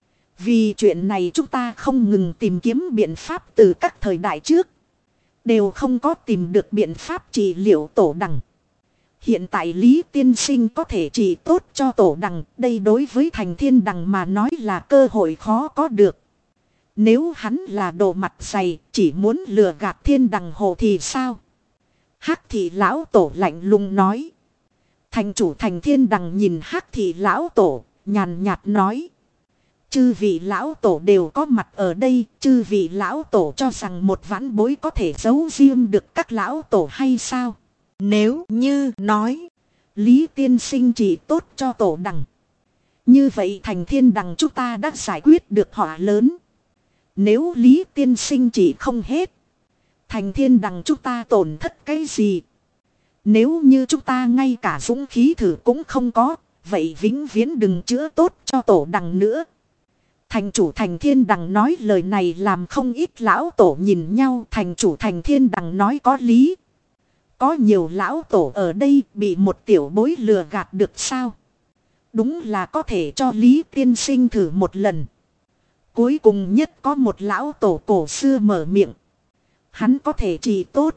Vì chuyện này chúng ta không ngừng tìm kiếm biện pháp từ các thời đại trước. Đều không có tìm được biện pháp trị liệu tổ Đằng. Hiện tại Lý tiên sinh có thể trị tốt cho tổ Đằng. Đây đối với thành Thiên Đằng mà nói là cơ hội khó có được. Nếu hắn là đồ mặt dày chỉ muốn lừa gạt Thiên Đằng hồ thì sao? Hắc thị lão tổ lạnh lùng nói. Thành chủ thành Thiên Đằng nhìn Hắc thị lão tổ, nhàn nhạt nói. Chư vị lão tổ đều có mặt ở đây, chư vị lão tổ cho rằng một vãn bối có thể giấu riêng được các lão tổ hay sao? Nếu như nói, Lý tiên sinh chỉ tốt cho tổ Đằng, như vậy thành Thiên Đằng chúng ta đã giải quyết được họa lớn. Nếu Lý tiên sinh chỉ không hết, thành Thiên Đằng chúng ta tổn thất cái gì? Nếu như chúng ta ngay cả dũng khí thử cũng không có, vậy vĩnh viễn đừng chữa tốt cho tổ Đằng nữa. Thành chủ thành Thiên Đằng nói lời này làm không ít lão tổ nhìn nhau. Thành chủ thành Thiên Đằng nói có lý. Có nhiều lão tổ ở đây bị một tiểu bối lừa gạt được sao? Đúng là có thể cho Lý tiên sinh thử một lần. Cuối cùng nhất có một lão tổ cổ xưa mở miệng. Hắn có thể trị tốt.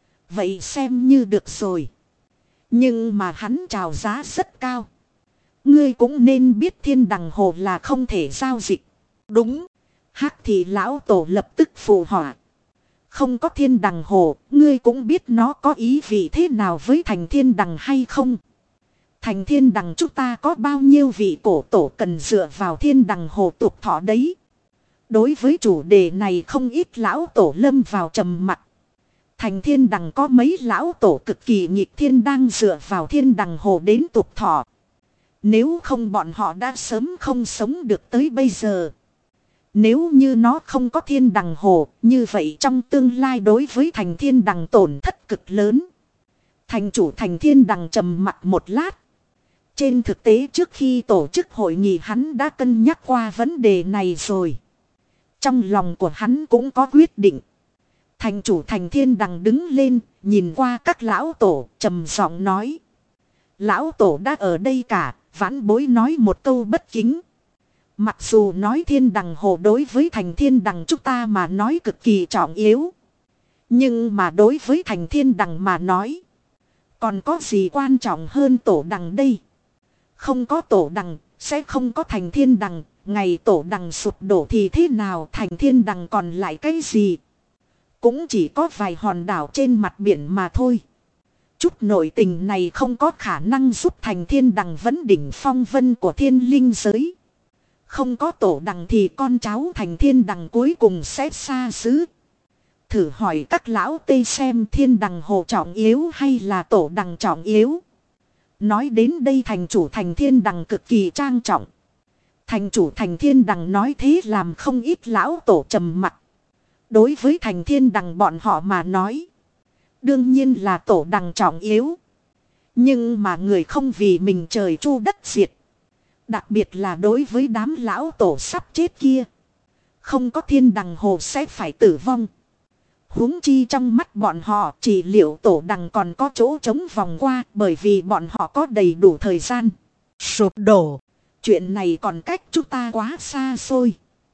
Vậy xem như được rồi. Nhưng mà hắn chào giá rất cao. Ngươi cũng nên biết thiên đằng hồ là không thể giao dịch. Đúng. Hắc thì lão tổ lập tức phụ họa. Không có thiên đằng hồ, ngươi cũng biết nó có ý vị thế nào với thành thiên đằng hay không? Thành thiên đằng chúng ta có bao nhiêu vị cổ tổ cần dựa vào thiên đằng hồ tục thọ đấy? Đối với chủ đề này không ít lão tổ lâm vào trầm mặc. Thành thiên đằng có mấy lão tổ cực kỳ nghịch thiên đang dựa vào thiên đằng hồ đến tục thọ. Nếu không bọn họ đã sớm không sống được tới bây giờ. Nếu như nó không có thiên đằng hồ, như vậy trong tương lai đối với thành thiên đằng tổn thất cực lớn. Thành chủ thành thiên đằng trầm mặc một lát. Trên thực tế trước khi tổ chức hội nghị hắn đã cân nhắc qua vấn đề này rồi. Trong lòng của hắn cũng có quyết định. Thành chủ thành thiên đằng đứng lên, nhìn qua các lão tổ, trầm giọng nói. Lão tổ đã ở đây cả, vãn bối nói một câu bất kính. Mặc dù nói thiên đằng hồ đối với thành thiên đằng chúng ta mà nói cực kỳ trọng yếu. Nhưng mà đối với thành thiên đằng mà nói. Còn có gì quan trọng hơn tổ đằng đây? Không có tổ đằng, sẽ không có thành thiên đằng. Ngày tổ đằng sụp đổ thì thế nào, thành thiên đằng còn lại cái gì? Cũng chỉ có vài hòn đảo trên mặt biển mà thôi. Chút nội tình này không có khả năng giúp thành thiên đằng vấn đỉnh phong vân của thiên linh giới. Không có tổ đằng thì con cháu thành thiên đằng cuối cùng sẽ xa xứ. Thử hỏi các lão tây xem thiên đằng hồ trọng yếu hay là tổ đằng trọng yếu. Nói đến đây thành chủ thành thiên đằng cực kỳ trang trọng. Thành chủ thành thiên đằng nói thế làm không ít lão tổ trầm mặc. Đối với thành thiên đằng bọn họ mà nói. Đương nhiên là tổ đằng trọng yếu. Nhưng mà người không vì mình trời chu đất diệt. Đặc biệt là đối với đám lão tổ sắp chết kia. Không có thiên đằng hồ sẽ phải tử vong. Huống chi trong mắt bọn họ chỉ liệu tổ đằng còn có chỗ trống vòng qua. Bởi vì bọn họ có đầy đủ thời gian. Sụp đổ. Chuyện này còn cách chúng ta quá xa xôi.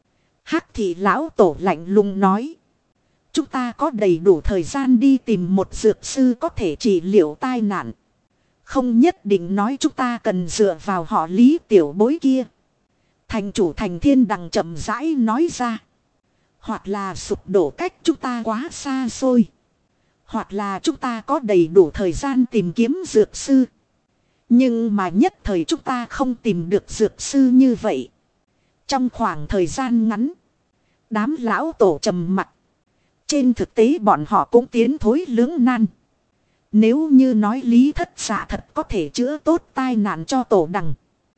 Hắc thị lão tổ lạnh lùng nói. Chúng ta có đầy đủ thời gian đi tìm một dược sư có thể trị liệu tai nạn. Không nhất định nói chúng ta cần dựa vào họ Lý tiểu bối kia. Thành chủ thành thiên đằng chậm rãi nói ra. Hoặc là sụp đổ cách chúng ta quá xa xôi. Hoặc là chúng ta có đầy đủ thời gian tìm kiếm dược sư. Nhưng mà nhất thời chúng ta không tìm được dược sư như vậy. Trong khoảng thời gian ngắn. Đám lão tổ trầm mặc. Trên thực tế bọn họ cũng tiến thối lưỡng nan. Nếu như nói Lý Thất Dạ thật có thể chữa tốt tai nạn cho tổ đằng.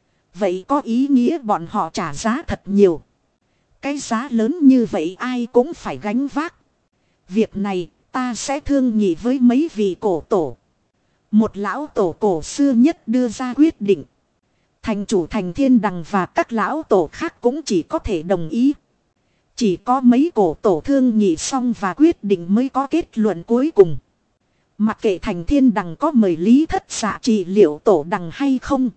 Vậy có ý nghĩa bọn họ trả giá thật nhiều. Cái giá lớn như vậy ai cũng phải gánh vác. Việc này ta sẽ thương nghị với mấy vị cổ tổ. Một lão tổ cổ xưa nhất đưa ra quyết định. Thành chủ thành thiên đằng và các lão tổ khác cũng chỉ có thể đồng ý. Chỉ có mấy cổ tổ thương nghị xong và quyết định mới có kết luận cuối cùng. Mặc kệ thành thiên đằng có mời Lý Thất Dạ trị liệu tổ đằng hay không.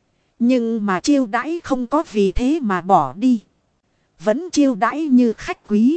Nhưng mà chiêu đãi không có vì thế mà bỏ đi. Vẫn chiêu đãi như khách quý.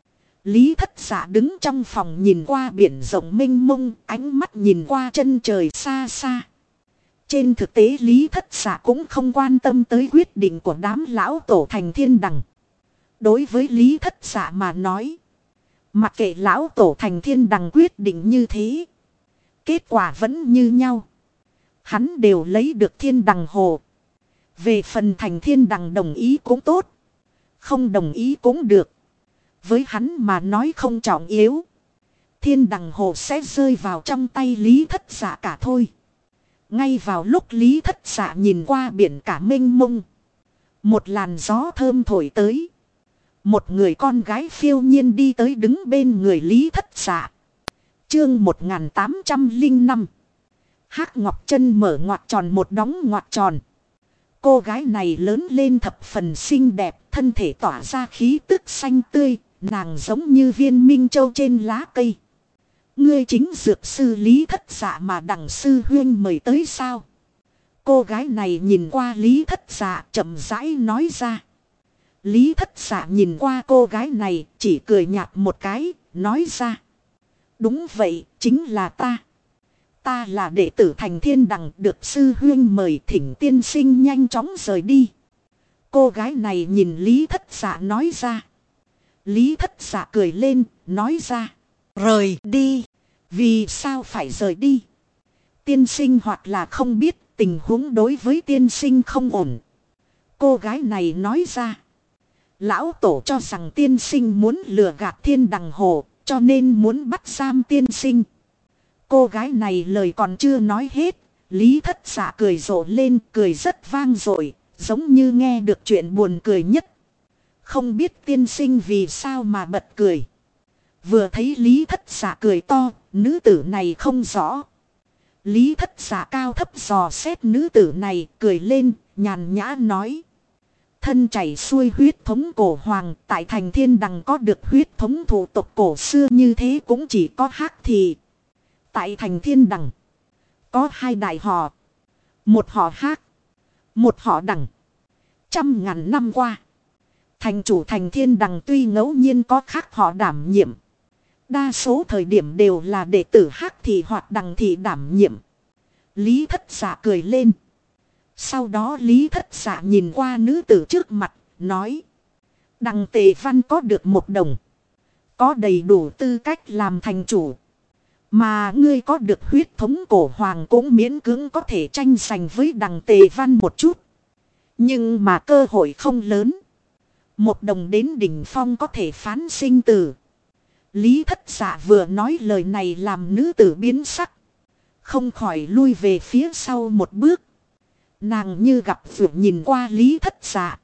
Lý Thất Dạ đứng trong phòng nhìn qua biển rộng mênh mông, ánh mắt nhìn qua chân trời xa xa. Trên thực tế Lý Thất Dạ cũng không quan tâm tới quyết định của đám lão tổ thành thiên đằng. Đối với Lý Thất Dạ mà nói. Mặc kệ lão tổ thành thiên đằng quyết định như thế. Kết quả vẫn như nhau. Hắn đều lấy được thiên đằng hồ. Về phần thành thiên đằng đồng ý cũng tốt. Không đồng ý cũng được. Với hắn mà nói không trọng yếu. Thiên đằng hồ sẽ rơi vào trong tay Lý Thất Dạ cả thôi. Ngay vào lúc Lý Thất Dạ nhìn qua biển cả mênh mông. Một làn gió thơm thổi tới. Một người con gái phiêu nhiên đi tới đứng bên người Lý Thất Dạ. Chương 1805. Hắc Ngọc Chân mở ngoặc tròn một đóng ngoặc tròn. Cô gái này lớn lên thập phần xinh đẹp, thân thể tỏa ra khí tức xanh tươi, nàng giống như viên minh châu trên lá cây. Ngươi chính dược sư Lý Thất Dạ mà đằng sư huyên mời tới sao? Cô gái này nhìn qua Lý Thất Dạ chậm rãi nói ra. Lý Thất Dạ nhìn qua cô gái này chỉ cười nhạt một cái, nói ra. Đúng vậy, chính là ta. Ta là đệ tử Thành Thiên Đằng được sư huyên mời, thỉnh tiên sinh nhanh chóng rời đi. Cô gái này nhìn Lý Thất Dạ nói ra. Lý Thất Dạ cười lên, nói ra. Rời đi. Vì sao phải rời đi? Tiên sinh hoặc là không biết tình huống đối với tiên sinh không ổn. Cô gái này nói ra. Lão tổ cho rằng tiên sinh muốn lừa gạt Thiên Đằng Hồ, cho nên muốn bắt giam tiên sinh. Cô gái này lời còn chưa nói hết, Lý Thất Dạ cười rộ lên, cười rất vang dội, giống như nghe được chuyện buồn cười nhất. Không biết tiên sinh vì sao mà bật cười. Vừa thấy Lý Thất Dạ cười to, nữ tử này không rõ. Lý Thất Dạ cao thấp dò xét nữ tử này, cười lên, nhàn nhã nói. Thân chảy xuôi huyết thống cổ hoàng, tại Thành Thiên Đằng có được huyết thống thủ tộc cổ xưa như thế cũng chỉ có Hắc Thị. Tại Thành Thiên Đằng có hai đại họ. Một họ Hắc, một họ Đằng. Trăm ngàn năm qua, thành chủ Thành Thiên Đằng tuy ngẫu nhiên có khác họ đảm nhiệm, đa số thời điểm đều là đệ tử Hắc Thị hoặc Đằng Thị đảm nhiệm. Lý Thất Dạ cười lên. Sau đó Lý Thất Dạ nhìn qua nữ tử trước mặt, nói. Đằng Tề Văn có được một đồng, có đầy đủ tư cách làm thành chủ. Mà ngươi có được huyết thống cổ hoàng cũng miễn cưỡng có thể tranh giành với đằng Tề Văn một chút. Nhưng mà cơ hội không lớn. Một đồng đến đỉnh phong có thể phán sinh tử. Lý Thất Dạ vừa nói lời này làm nữ tử biến sắc. Không khỏi lui về phía sau một bước. Nàng như gặp vượt nhìn qua Lý Thất Dạ.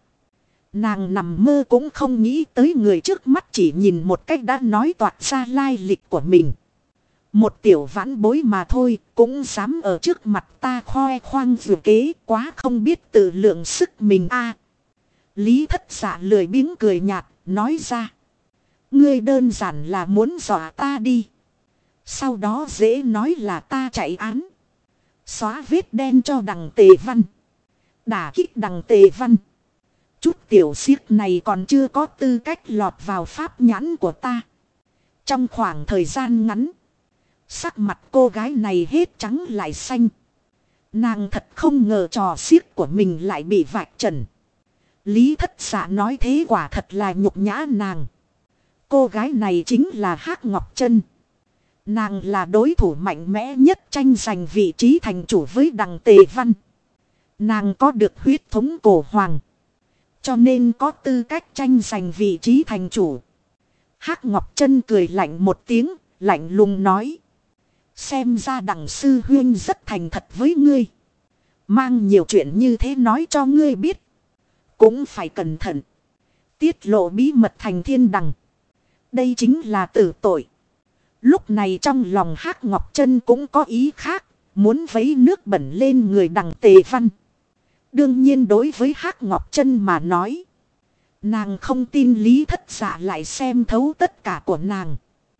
Nàng nằm mơ cũng không nghĩ tới người trước mắt chỉ nhìn một cách đã nói toạc ra lai lịch của mình. Một tiểu vãn bối mà thôi, cũng dám ở trước mặt ta khoe khoang vừa kế, quá không biết tự lượng sức mình a. Lý Thất Dạ lười biếng cười nhạt, nói ra. Ngươi đơn giản là muốn dọa ta đi. Sau đó dễ nói là ta chạy án. Xóa vết đen cho đằng Tề Văn. Đả kích đằng Tề Văn. Chút tiểu xiếc này còn chưa có tư cách lọt vào pháp nhãn của ta. Trong khoảng thời gian ngắn, sắc mặt cô gái này hết trắng lại xanh. Nàng thật không ngờ trò xiếc của mình lại bị vạch trần. Lý Thất Dạ nói thế quả thật là nhục nhã nàng. Cô gái này chính là Hắc Ngọc Trân. Nàng là đối thủ mạnh mẽ nhất tranh giành vị trí thành chủ với đằng Tề Văn. Nàng có được huyết thống cổ hoàng, cho nên có tư cách tranh giành vị trí thành chủ. Hắc Ngọc Trân cười lạnh một tiếng, lạnh lùng nói. Xem ra đằng sư huyên rất thành thật với ngươi. Mang nhiều chuyện như thế nói cho ngươi biết. Cũng phải cẩn thận. Tiết lộ bí mật Thành Thiên Đằng. Đây chính là tử tội. Lúc này trong lòng Hắc Ngọc Trân cũng có ý khác. Muốn vấy nước bẩn lên người đằng Tề Văn. Đương nhiên đối với Hắc Ngọc Trân mà nói. Nàng không tin Lý Thất Dạ lại xem thấu tất cả của nàng.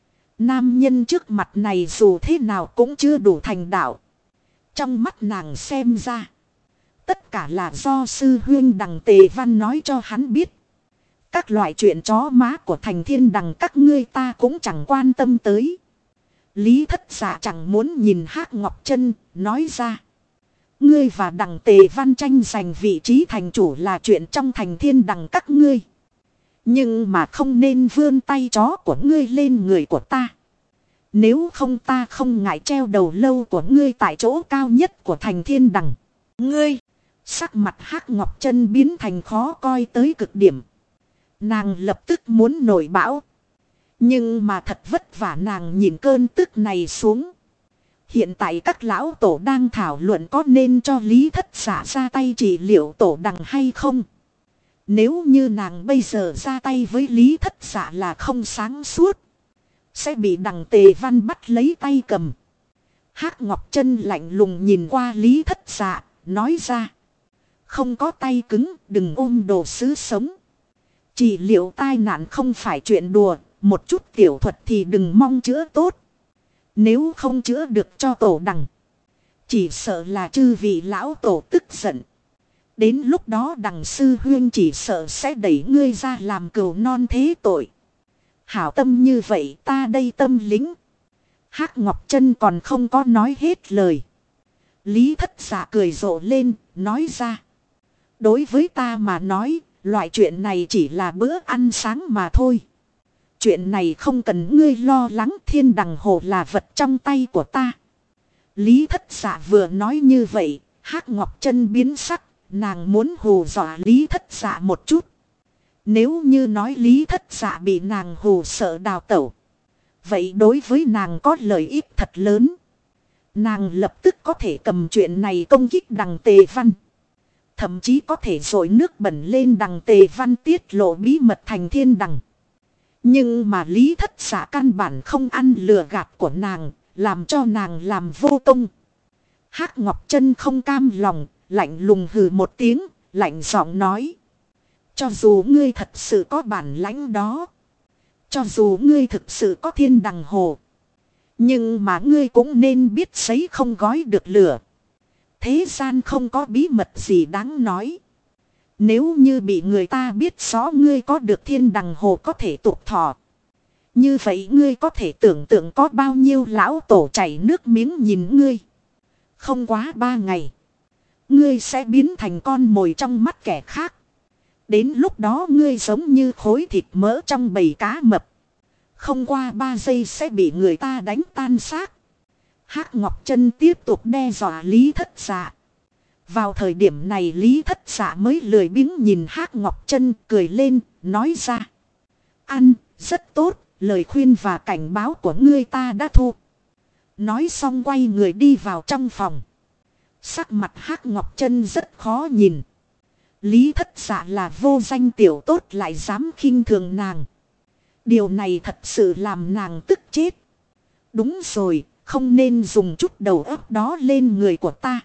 Nam nhân trước mặt này dù thế nào cũng chưa đủ thành đạo. Trong mắt nàng xem ra. Tất cả là do sư huyên đằng Tề Văn nói cho hắn biết. Các loại chuyện chó má của Thành Thiên Đằng các ngươi ta cũng chẳng quan tâm tới. Lý Thất Dạ chẳng muốn nhìn Hắc Ngọc Trân, nói ra. Ngươi và đằng Tề Văn tranh giành vị trí thành chủ là chuyện trong Thành Thiên Đằng các ngươi. Nhưng mà không nên vươn tay chó của ngươi lên người của ta. Nếu không ta không ngại treo đầu lâu của ngươi tại chỗ cao nhất của Thành Thiên Đằng. Ngươi, sắc mặt Hắc Ngọc Trân biến thành khó coi tới cực điểm. Nàng lập tức muốn nổi bão. Nhưng mà thật vất vả nàng nhìn cơn tức này xuống. Hiện tại các lão tổ đang thảo luận có nên cho Lý Thất Dạ ra tay trị liệu tổ đằng hay không. Nếu như nàng bây giờ ra tay với Lý Thất Dạ là không sáng suốt. Sẽ bị đằng Tề Văn bắt lấy tay cầm. Hắc Ngọc Trân lạnh lùng nhìn qua Lý Thất Dạ, nói ra. Không có tay cứng, đừng ôm đồ sứ sống. Trị liệu tai nạn không phải chuyện đùa, một chút tiểu thuật thì đừng mong chữa tốt. Nếu không chữa được cho tổ đằng, chỉ sợ là chư vị lão tổ tức giận. Đến lúc đó đằng sư huyên chỉ sợ sẽ đẩy ngươi ra làm cừu non thế tội. Hảo tâm như vậy ta đây tâm lính. Hắc Ngọc Trân còn không có nói hết lời. Lý Thất Dạ cười rộ lên, nói ra. Đối với ta mà nói, loại chuyện này chỉ là bữa ăn sáng mà thôi. Chuyện này không cần ngươi lo lắng, thiên đằng hồ là vật trong tay của ta. Lý Thất Dạ vừa nói như vậy, Hắc Ngọc Trân biến sắc, nàng muốn hù dọa Lý Thất Dạ một chút. Nếu như nói Lý Thất Dạ bị nàng hù sợ đào tẩu, vậy đối với nàng có lợi ích thật lớn. Nàng lập tức có thể cầm chuyện này công kích đằng Tề Văn. Thậm chí có thể dội nước bẩn lên đằng Tề Văn tiết lộ bí mật thành thiên đằng. Nhưng mà Lý Thất Dạ căn bản không ăn lừa gạt của nàng, làm cho nàng làm vô công. Hắc Ngọc Trân không cam lòng, lạnh lùng hừ một tiếng, lạnh giọng nói. Cho dù ngươi thật sự có bản lãnh đó, cho dù ngươi thực sự có thiên đằng hồ, nhưng mà ngươi cũng nên biết sấy không gói được lửa. Thế gian không có bí mật gì đáng nói. Nếu như bị người ta biết rõ ngươi có được thiên đằng hồ có thể tục thọ, như vậy ngươi có thể tưởng tượng có bao nhiêu lão tổ chảy nước miếng nhìn ngươi. Không quá 3 ngày, ngươi sẽ biến thành con mồi trong mắt kẻ khác. Đến lúc đó ngươi giống như khối thịt mỡ trong bầy cá mập. Không qua 3 giây sẽ bị người ta đánh tan xác. Hắc Ngọc Trân tiếp tục đe dọa Lý Thất Dạ. Vào thời điểm này Lý Thất Dạ mới lười biếng nhìn Hắc Ngọc Trân cười lên, nói ra. Ăn, rất tốt, lời khuyên và cảnh báo của ngươi ta đã thu. Nói xong quay người đi vào trong phòng. Sắc mặt Hắc Ngọc Trân rất khó nhìn. Lý Thất Dạ là vô danh tiểu tốt lại dám khinh thường nàng. Điều này thật sự làm nàng tức chết. Đúng rồi, không nên dùng chút đầu óc đó lên người của ta.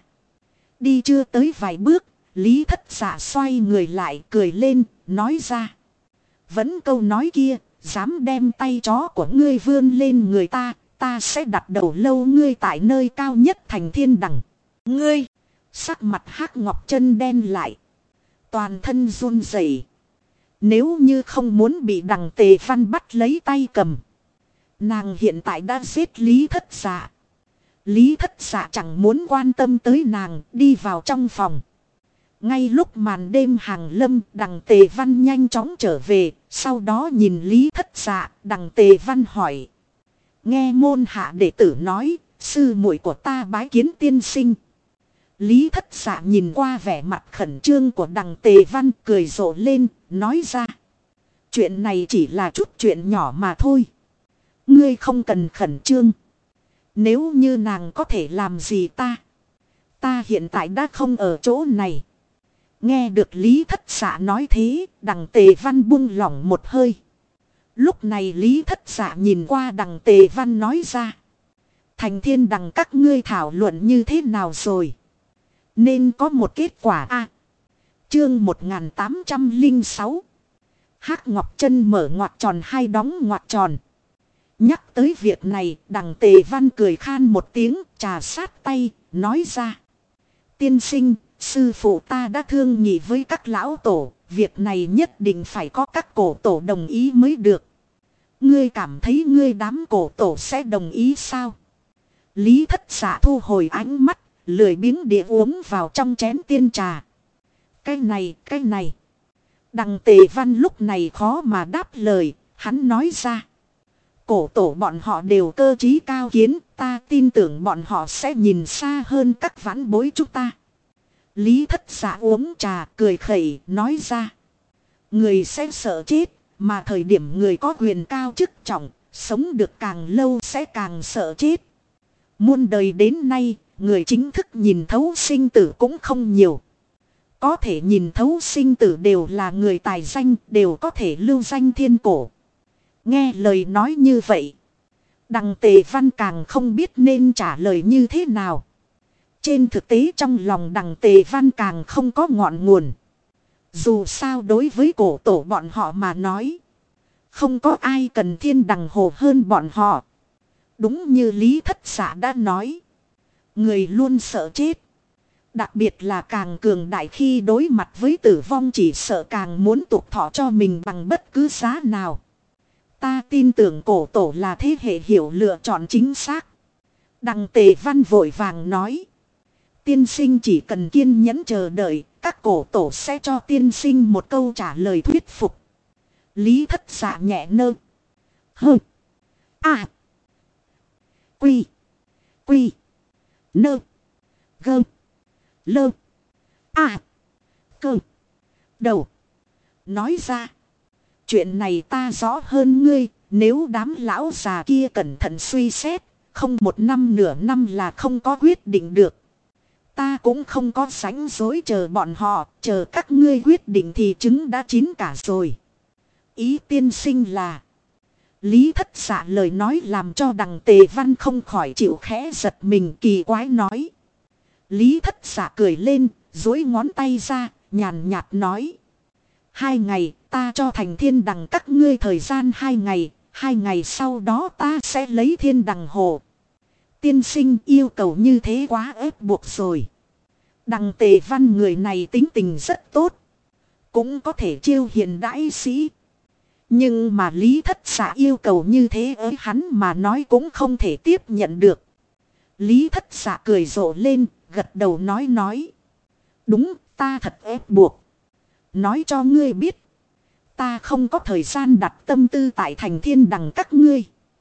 Đi chưa tới vài bước, Lý Thất Dạ xoay người lại cười lên, nói ra. Vẫn câu nói kia, dám đem tay chó của ngươi vươn lên người ta, ta sẽ đặt đầu lâu ngươi tại nơi cao nhất thành thiên đằng. Ngươi, sắc mặt Hắc Ngọc Trân đen lại. Toàn thân run rẩy. Nếu như không muốn bị đằng Tề Văn bắt lấy tay cầm, nàng hiện tại đã giết Lý Thất Dạ. Lý Thất Dạ chẳng muốn quan tâm tới nàng, đi vào trong phòng. Ngay lúc màn đêm hàng lâm, đằng Tề Văn nhanh chóng trở về, sau đó nhìn Lý Thất Dạ, đằng Tề Văn hỏi. Nghe môn hạ đệ tử nói, sư muội của ta bái kiến tiên sinh. Lý Thất Dạ nhìn qua vẻ mặt khẩn trương của đằng Tề Văn cười rộ lên, nói ra. Chuyện này chỉ là chút chuyện nhỏ mà thôi. Ngươi không cần khẩn trương. Nếu như nàng có thể làm gì ta hiện tại đã không ở chỗ này. Nghe được Lý Thất Dạ nói thế, đằng Tề Văn buông lỏng một hơi. Lúc này Lý Thất Dạ nhìn qua đằng Tề Văn nói ra. Thành thiên đằng các ngươi thảo luận như thế nào rồi? Nên có một kết quả a. Chương 1806. Hắc Ngọc Trân mở ngoặc tròn hai đóng ngoặc tròn. Nhắc tới việc này, đằng Tề Văn cười khan một tiếng, trà sát tay, nói ra. Tiên sinh, sư phụ ta đã thương nghị với các lão tổ, việc này nhất định phải có các cổ tổ đồng ý mới được. Ngươi cảm thấy ngươi đám cổ tổ sẽ đồng ý sao? Lý Thất Dạ thu hồi ánh mắt, lười biếng địa uống vào trong chén tiên trà. Cái này. Đằng Tề Văn lúc này khó mà đáp lời, hắn nói ra. Cổ tổ bọn họ đều cơ trí cao kiến, ta tin tưởng bọn họ sẽ nhìn xa hơn các vãn bối chúng ta. Lý Thất Dạ uống trà cười khẩy nói ra. Người sẽ sợ chết, mà thời điểm người có quyền cao chức trọng, sống được càng lâu sẽ càng sợ chết. Muôn đời đến nay, người chính thức nhìn thấu sinh tử cũng không nhiều. Có thể nhìn thấu sinh tử đều là người tài danh, đều có thể lưu danh thiên cổ. Nghe lời nói như vậy, đằng Tề Văn càng không biết nên trả lời như thế nào. Trên thực tế trong lòng đằng Tề Văn càng không có ngọn nguồn. Dù sao đối với cổ tổ bọn họ mà nói, không có ai cần thiên đằng hồ hơn bọn họ. Đúng như Lý Thất Dạ đã nói. Người luôn sợ chết. Đặc biệt là càng cường đại khi đối mặt với tử vong chỉ sợ càng muốn tục thọ cho mình bằng bất cứ giá nào. Ta tin tưởng cổ tổ là thế hệ hiểu lựa chọn chính xác. Đằng Tề Văn vội vàng nói. Tiên sinh chỉ cần kiên nhẫn chờ đợi, các cổ tổ sẽ cho tiên sinh một câu trả lời thuyết phục. Lý Thất Dạ nhẹ nơ. Hơ. À. Quy. Quy. Nơ. Gơ. Lơ. À. Cơ. Đầu. Nói ra. Chuyện này ta rõ hơn ngươi. Nếu đám lão già kia cẩn thận suy xét. Không một năm nửa năm là không có quyết định được. Ta cũng không có sánh dối chờ bọn họ. Chờ các ngươi quyết định thì trứng đã chín cả rồi. Ý tiên sinh là. Lý Thất Dạ lời nói làm cho đằng Tề Văn không khỏi chịu khẽ giật mình, kỳ quái nói. Lý Thất Dạ cười lên, duỗi ngón tay ra, nhàn nhạt nói. 2 ngày, ta cho thành thiên đằng các ngươi thời gian 2 ngày, 2 ngày sau đó ta sẽ lấy thiên đằng hồ. Tiên sinh yêu cầu như thế quá ép buộc rồi. Đằng Tề Văn người này tính tình rất tốt, cũng có thể chiêu hiền đãi sĩ. Nhưng mà Lý Thất Dạ yêu cầu như thế với hắn mà nói cũng không thể tiếp nhận được. Lý Thất Dạ cười rộ lên, gật đầu nói. Đúng, ta thật ép buộc. Nói cho ngươi biết. Ta không có thời gian đặt tâm tư tại thành thiên đằng các ngươi.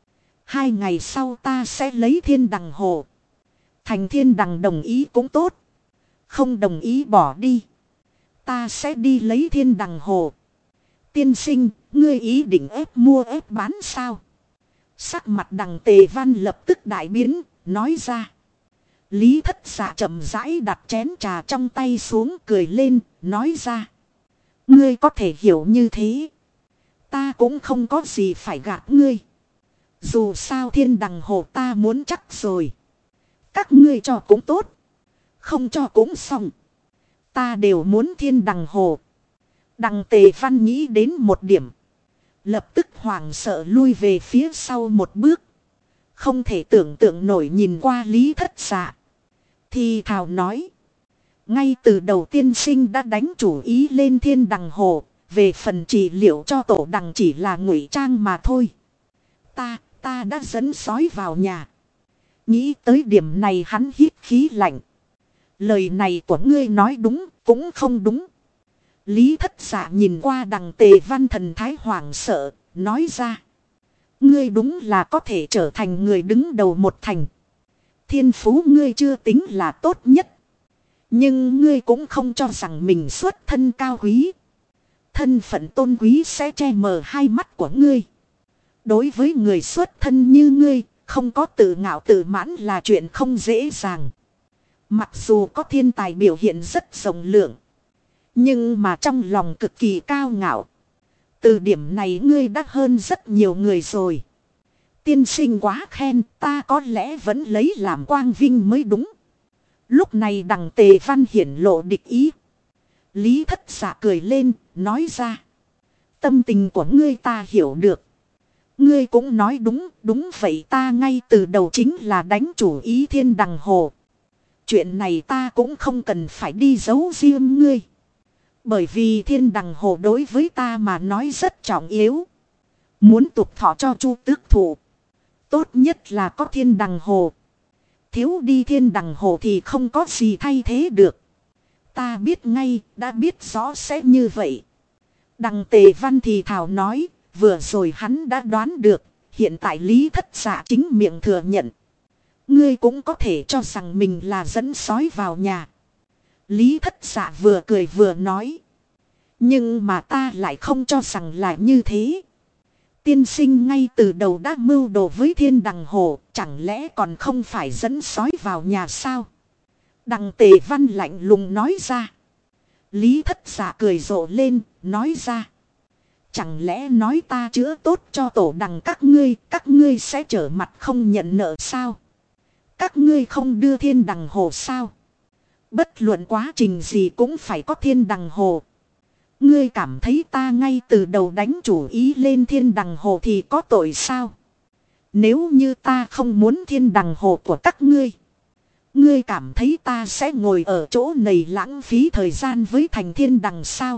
2 ngày sau ta sẽ lấy thiên đằng hồ. Thành thiên đằng đồng ý cũng tốt. Không đồng ý bỏ đi. Ta sẽ đi lấy thiên đằng hồ. Tiên sinh, ngươi ý định ép mua ép bán sao? Sắc mặt đằng Tề Văn lập tức đại biến, nói ra. Lý Thất Dạ chậm rãi đặt chén trà trong tay xuống cười lên, nói ra. Ngươi có thể hiểu như thế. Ta cũng không có gì phải gạt ngươi. Dù sao thiên đằng hồ ta muốn chắc rồi. Các ngươi cho cũng tốt. Không cho cũng xong. Ta đều muốn thiên đằng hồ. Đằng Tề Văn nghĩ đến một điểm. Lập tức hoảng sợ lui về phía sau một bước. Không thể tưởng tượng nổi nhìn qua Lý Thất Dạ. Thì thào nói. Ngay từ đầu tiên sinh đã đánh chủ ý lên thiên đằng hồ. Về phần trị liệu cho tổ đằng chỉ là ngụy trang mà thôi. Ta đã dẫn sói vào nhà. Nghĩ tới điểm này hắn hít khí lạnh. Lời này của ngươi nói đúng cũng không đúng. Lý Thất Dạ nhìn qua đằng Tề Văn thần thái hoảng sợ, nói ra. Ngươi đúng là có thể trở thành người đứng đầu một thành. Thiên phú ngươi chưa tính là tốt nhất. Nhưng ngươi cũng không cho rằng mình xuất thân cao quý. Thân phận tôn quý sẽ che mờ hai mắt của ngươi. Đối với người xuất thân như ngươi, không có tự ngạo tự mãn là chuyện không dễ dàng. Mặc dù có thiên tài biểu hiện rất rộng lượng. Nhưng mà trong lòng cực kỳ cao ngạo. Từ điểm này ngươi đã hơn rất nhiều người rồi. Tiên sinh quá khen, ta có lẽ vẫn lấy làm quang vinh mới đúng. Lúc này đằng Tề Văn hiển lộ địch ý. Lý Thất Dạ cười lên, nói ra. Tâm tình của ngươi ta hiểu được. Ngươi cũng nói đúng, đúng vậy ta ngay từ đầu chính là đánh chủ ý thiên đằng hồ. Chuyện này ta cũng không cần phải đi giấu riêng ngươi. Bởi vì thiên đằng hồ đối với ta mà nói rất trọng yếu. Muốn tục thọ cho Chu Tước Thụ. Tốt nhất là có thiên đằng hồ. Thiếu đi thiên đằng hồ thì không có gì thay thế được. Ta biết ngay, đã biết rõ sẽ như vậy. Đằng Tề Văn thì thảo nói, vừa rồi hắn đã đoán được, hiện tại Lý Thất Dạ chính miệng thừa nhận. Ngươi cũng có thể cho rằng mình là dẫn sói vào nhà. Lý Thất Dạ vừa cười vừa nói. Nhưng mà ta lại không cho rằng là như thế. Tiên sinh ngay từ đầu đã mưu đồ với thiên đằng hồ, chẳng lẽ còn không phải dẫn sói vào nhà sao? Đằng Tề Văn lạnh lùng nói ra. Lý Thất Dạ cười rộ lên, nói ra. Chẳng lẽ nói ta chữa tốt cho tổ đằng các ngươi sẽ trở mặt không nhận nợ sao? Các ngươi không đưa thiên đằng hồ sao? Bất luận quá trình gì cũng phải có thiên đằng hồ. Ngươi cảm thấy ta ngay từ đầu đánh chủ ý lên thiên đằng hồ thì có tội sao? Nếu như ta không muốn thiên đằng hồ của các ngươi. Ngươi cảm thấy ta sẽ ngồi ở chỗ này lãng phí thời gian với thành thiên đằng sao?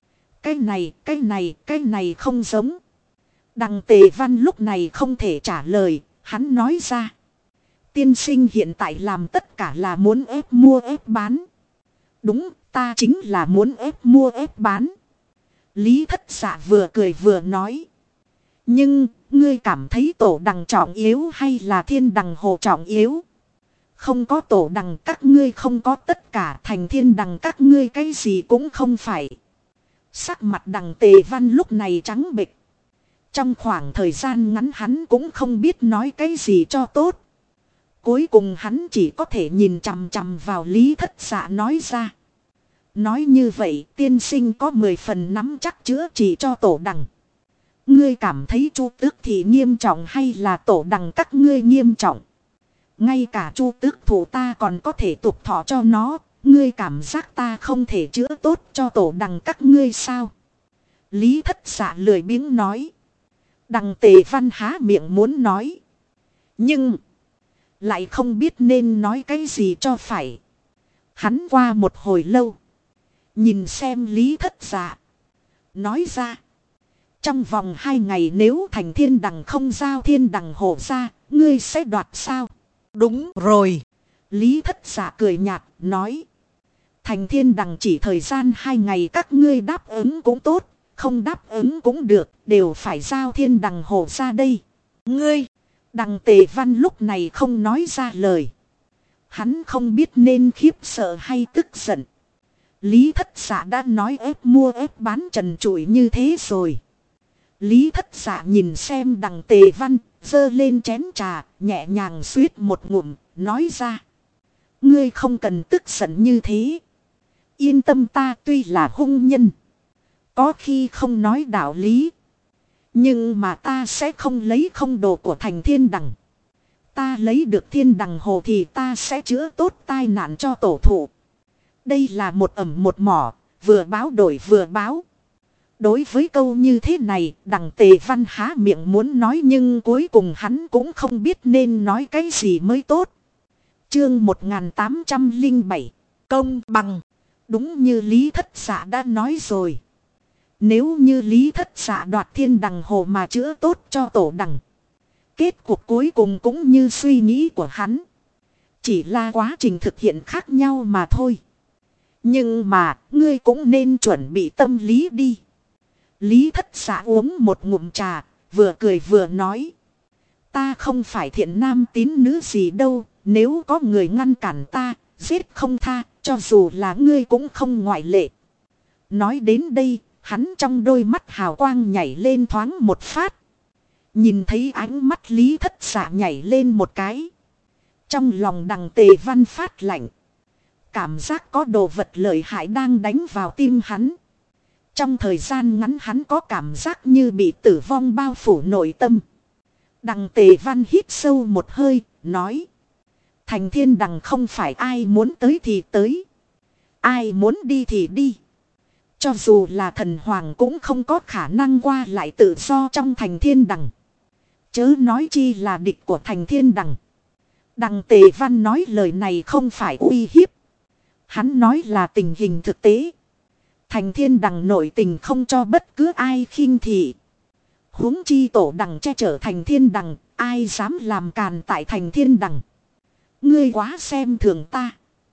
Cái này không giống. Đằng Tề Văn lúc này không thể trả lời, hắn nói ra. Tiên sinh hiện tại làm tất cả là muốn ép mua ép bán. Đúng, ta chính là muốn ép mua ép bán. Lý Thất Dạ vừa cười vừa nói. Nhưng, ngươi cảm thấy tổ đằng trọng yếu hay là thiên đằng hồ trọng yếu? Không có tổ đằng các ngươi không có tất cả, thành thiên đằng các ngươi cái gì cũng không phải. Sắc mặt đằng Tề Văn lúc này trắng bệch. Trong khoảng thời gian ngắn hắn cũng không biết nói cái gì cho tốt. Cuối cùng hắn chỉ có thể nhìn chằm chằm vào Lý Thất Dạ nói ra. Nói như vậy tiên sinh có 10 phần nắm chắc chữa trị cho tổ đằng. Ngươi cảm thấy Chu Tước thì nghiêm trọng hay là tổ đằng các ngươi nghiêm trọng? Ngay cả Chu Tước thủ ta còn có thể tục thọ cho nó. Ngươi cảm giác ta không thể chữa tốt cho tổ đằng các ngươi sao? Lý Thất Dạ lười biếng nói. Đằng Tề Văn há miệng muốn nói. Nhưng lại không biết nên nói cái gì cho phải. Hắn qua một hồi lâu. Nhìn xem Lý Thất Dạ. Nói ra. Trong vòng 2 ngày nếu thành thiên đằng không giao thiên đằng hồ ra. Ngươi sẽ đoạt sao? Đúng rồi. Lý Thất Dạ cười nhạt nói. Thành thiên đằng chỉ thời gian 2 ngày các ngươi đáp ứng cũng tốt. Không đáp ứng cũng được. Đều phải giao thiên đằng hồ ra đây. Ngươi. Đằng Tề Văn lúc này không nói ra lời. Hắn không biết nên khiếp sợ hay tức giận. Lý Thất Dạ đã nói ép mua ép bán trần trụi như thế rồi. Lý Thất Dạ nhìn xem đằng Tề Văn, giơ lên chén trà, nhẹ nhàng suýt một ngụm, nói ra. Ngươi không cần tức giận như thế. Yên tâm ta tuy là hung nhân. Có khi không nói đạo lý. Nhưng mà ta sẽ không lấy không đồ của thành thiên đằng. Ta lấy được thiên đằng hồ thì ta sẽ chữa tốt tai nạn cho tổ thụ. Đây là một ẩm một mỏ, vừa báo đổi vừa báo. Đối với câu như thế này, đằng Tề Văn há miệng muốn nói nhưng cuối cùng hắn cũng không biết nên nói cái gì mới tốt. Chương 1807 Công bằng. Đúng như Lý Thất Dạ đã nói rồi. Nếu như Lý Thất Dạ đoạt thiên đằng hồ mà chữa tốt cho tổ đằng. Kết cục cuối cùng cũng như suy nghĩ của hắn. Chỉ là quá trình thực hiện khác nhau mà thôi. Nhưng mà ngươi cũng nên chuẩn bị tâm lý đi. Lý Thất Dạ uống một ngụm trà, vừa cười vừa nói. Ta không phải thiện nam tín nữ gì đâu. Nếu có người ngăn cản ta, giết không tha, cho dù là ngươi cũng không ngoại lệ. Nói đến đây, hắn trong đôi mắt hào quang nhảy lên thoáng một phát. Nhìn thấy ánh mắt Lý Thất Dạ nhảy lên một cái. Trong lòng đằng Tề Văn phát lạnh. Cảm giác có đồ vật lợi hại đang đánh vào tim hắn. Trong thời gian ngắn hắn có cảm giác như bị tử vong bao phủ nội tâm. Đằng Tề Văn hít sâu một hơi, nói. Thành thiên đằng không phải ai muốn tới thì tới. Ai muốn đi thì đi. Cho dù là thần hoàng cũng không có khả năng qua lại tự do trong thành thiên đằng. Chớ nói chi là địch của thành thiên đằng. Đằng Tề Văn nói lời này không phải uy hiếp. Hắn nói là tình hình thực tế. Thành thiên đằng nội tình không cho bất cứ ai khinh thị. Huống chi tổ đằng che chở thành thiên đằng. Ai dám làm càn tại thành thiên đằng. Ngươi quá xem thường ta.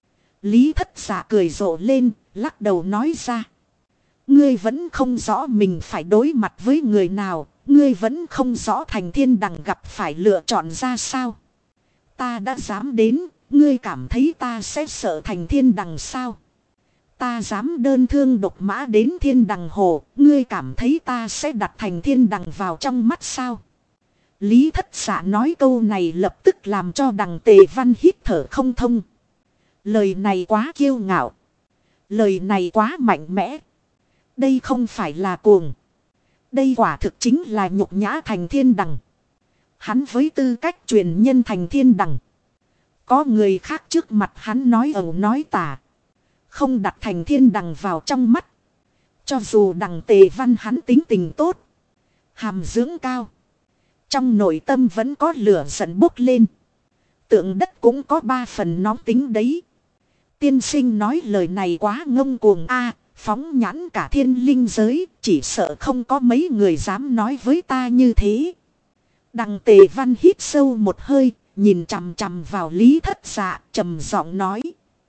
Lý Thất Dạ cười rộ lên, lắc đầu nói ra. Ngươi vẫn không rõ mình phải đối mặt với người nào. Ngươi vẫn không rõ thành thiên đằng gặp phải lựa chọn ra sao. Ta đã dám đến, ngươi cảm thấy ta sẽ sợ thành thiên đằng sao? Ta dám đơn thương độc mã đến thiên đằng hồ, ngươi cảm thấy ta sẽ đặt thành thiên đằng vào trong mắt sao? Lý Thất Dạ nói câu này lập tức làm cho đằng Tề Văn hít thở không thông. Lời này quá kiêu ngạo. Lời này quá mạnh mẽ. Đây không phải là cuồng. Đây quả thực chính là nhục nhã thành thiên đằng. Hắn với tư cách truyền nhân thành thiên đằng. Có người khác trước mặt hắn nói ẩu nói tả. Không đặt thành thiên đằng vào trong mắt. Cho dù đằng Tề Văn hắn tính tình tốt. Hàm dưỡng cao. Trong nội tâm vẫn có lửa giận bốc lên. Tượng đất cũng có 3 phần nóng tính đấy. Tiên sinh nói lời này quá ngông cuồng a, phóng nhãn cả thiên linh giới, chỉ sợ không có mấy người dám nói với ta như thế. Đằng Tề Văn hít sâu một hơi, nhìn chằm chằm vào Lý Thất Dạ, trầm giọng nói.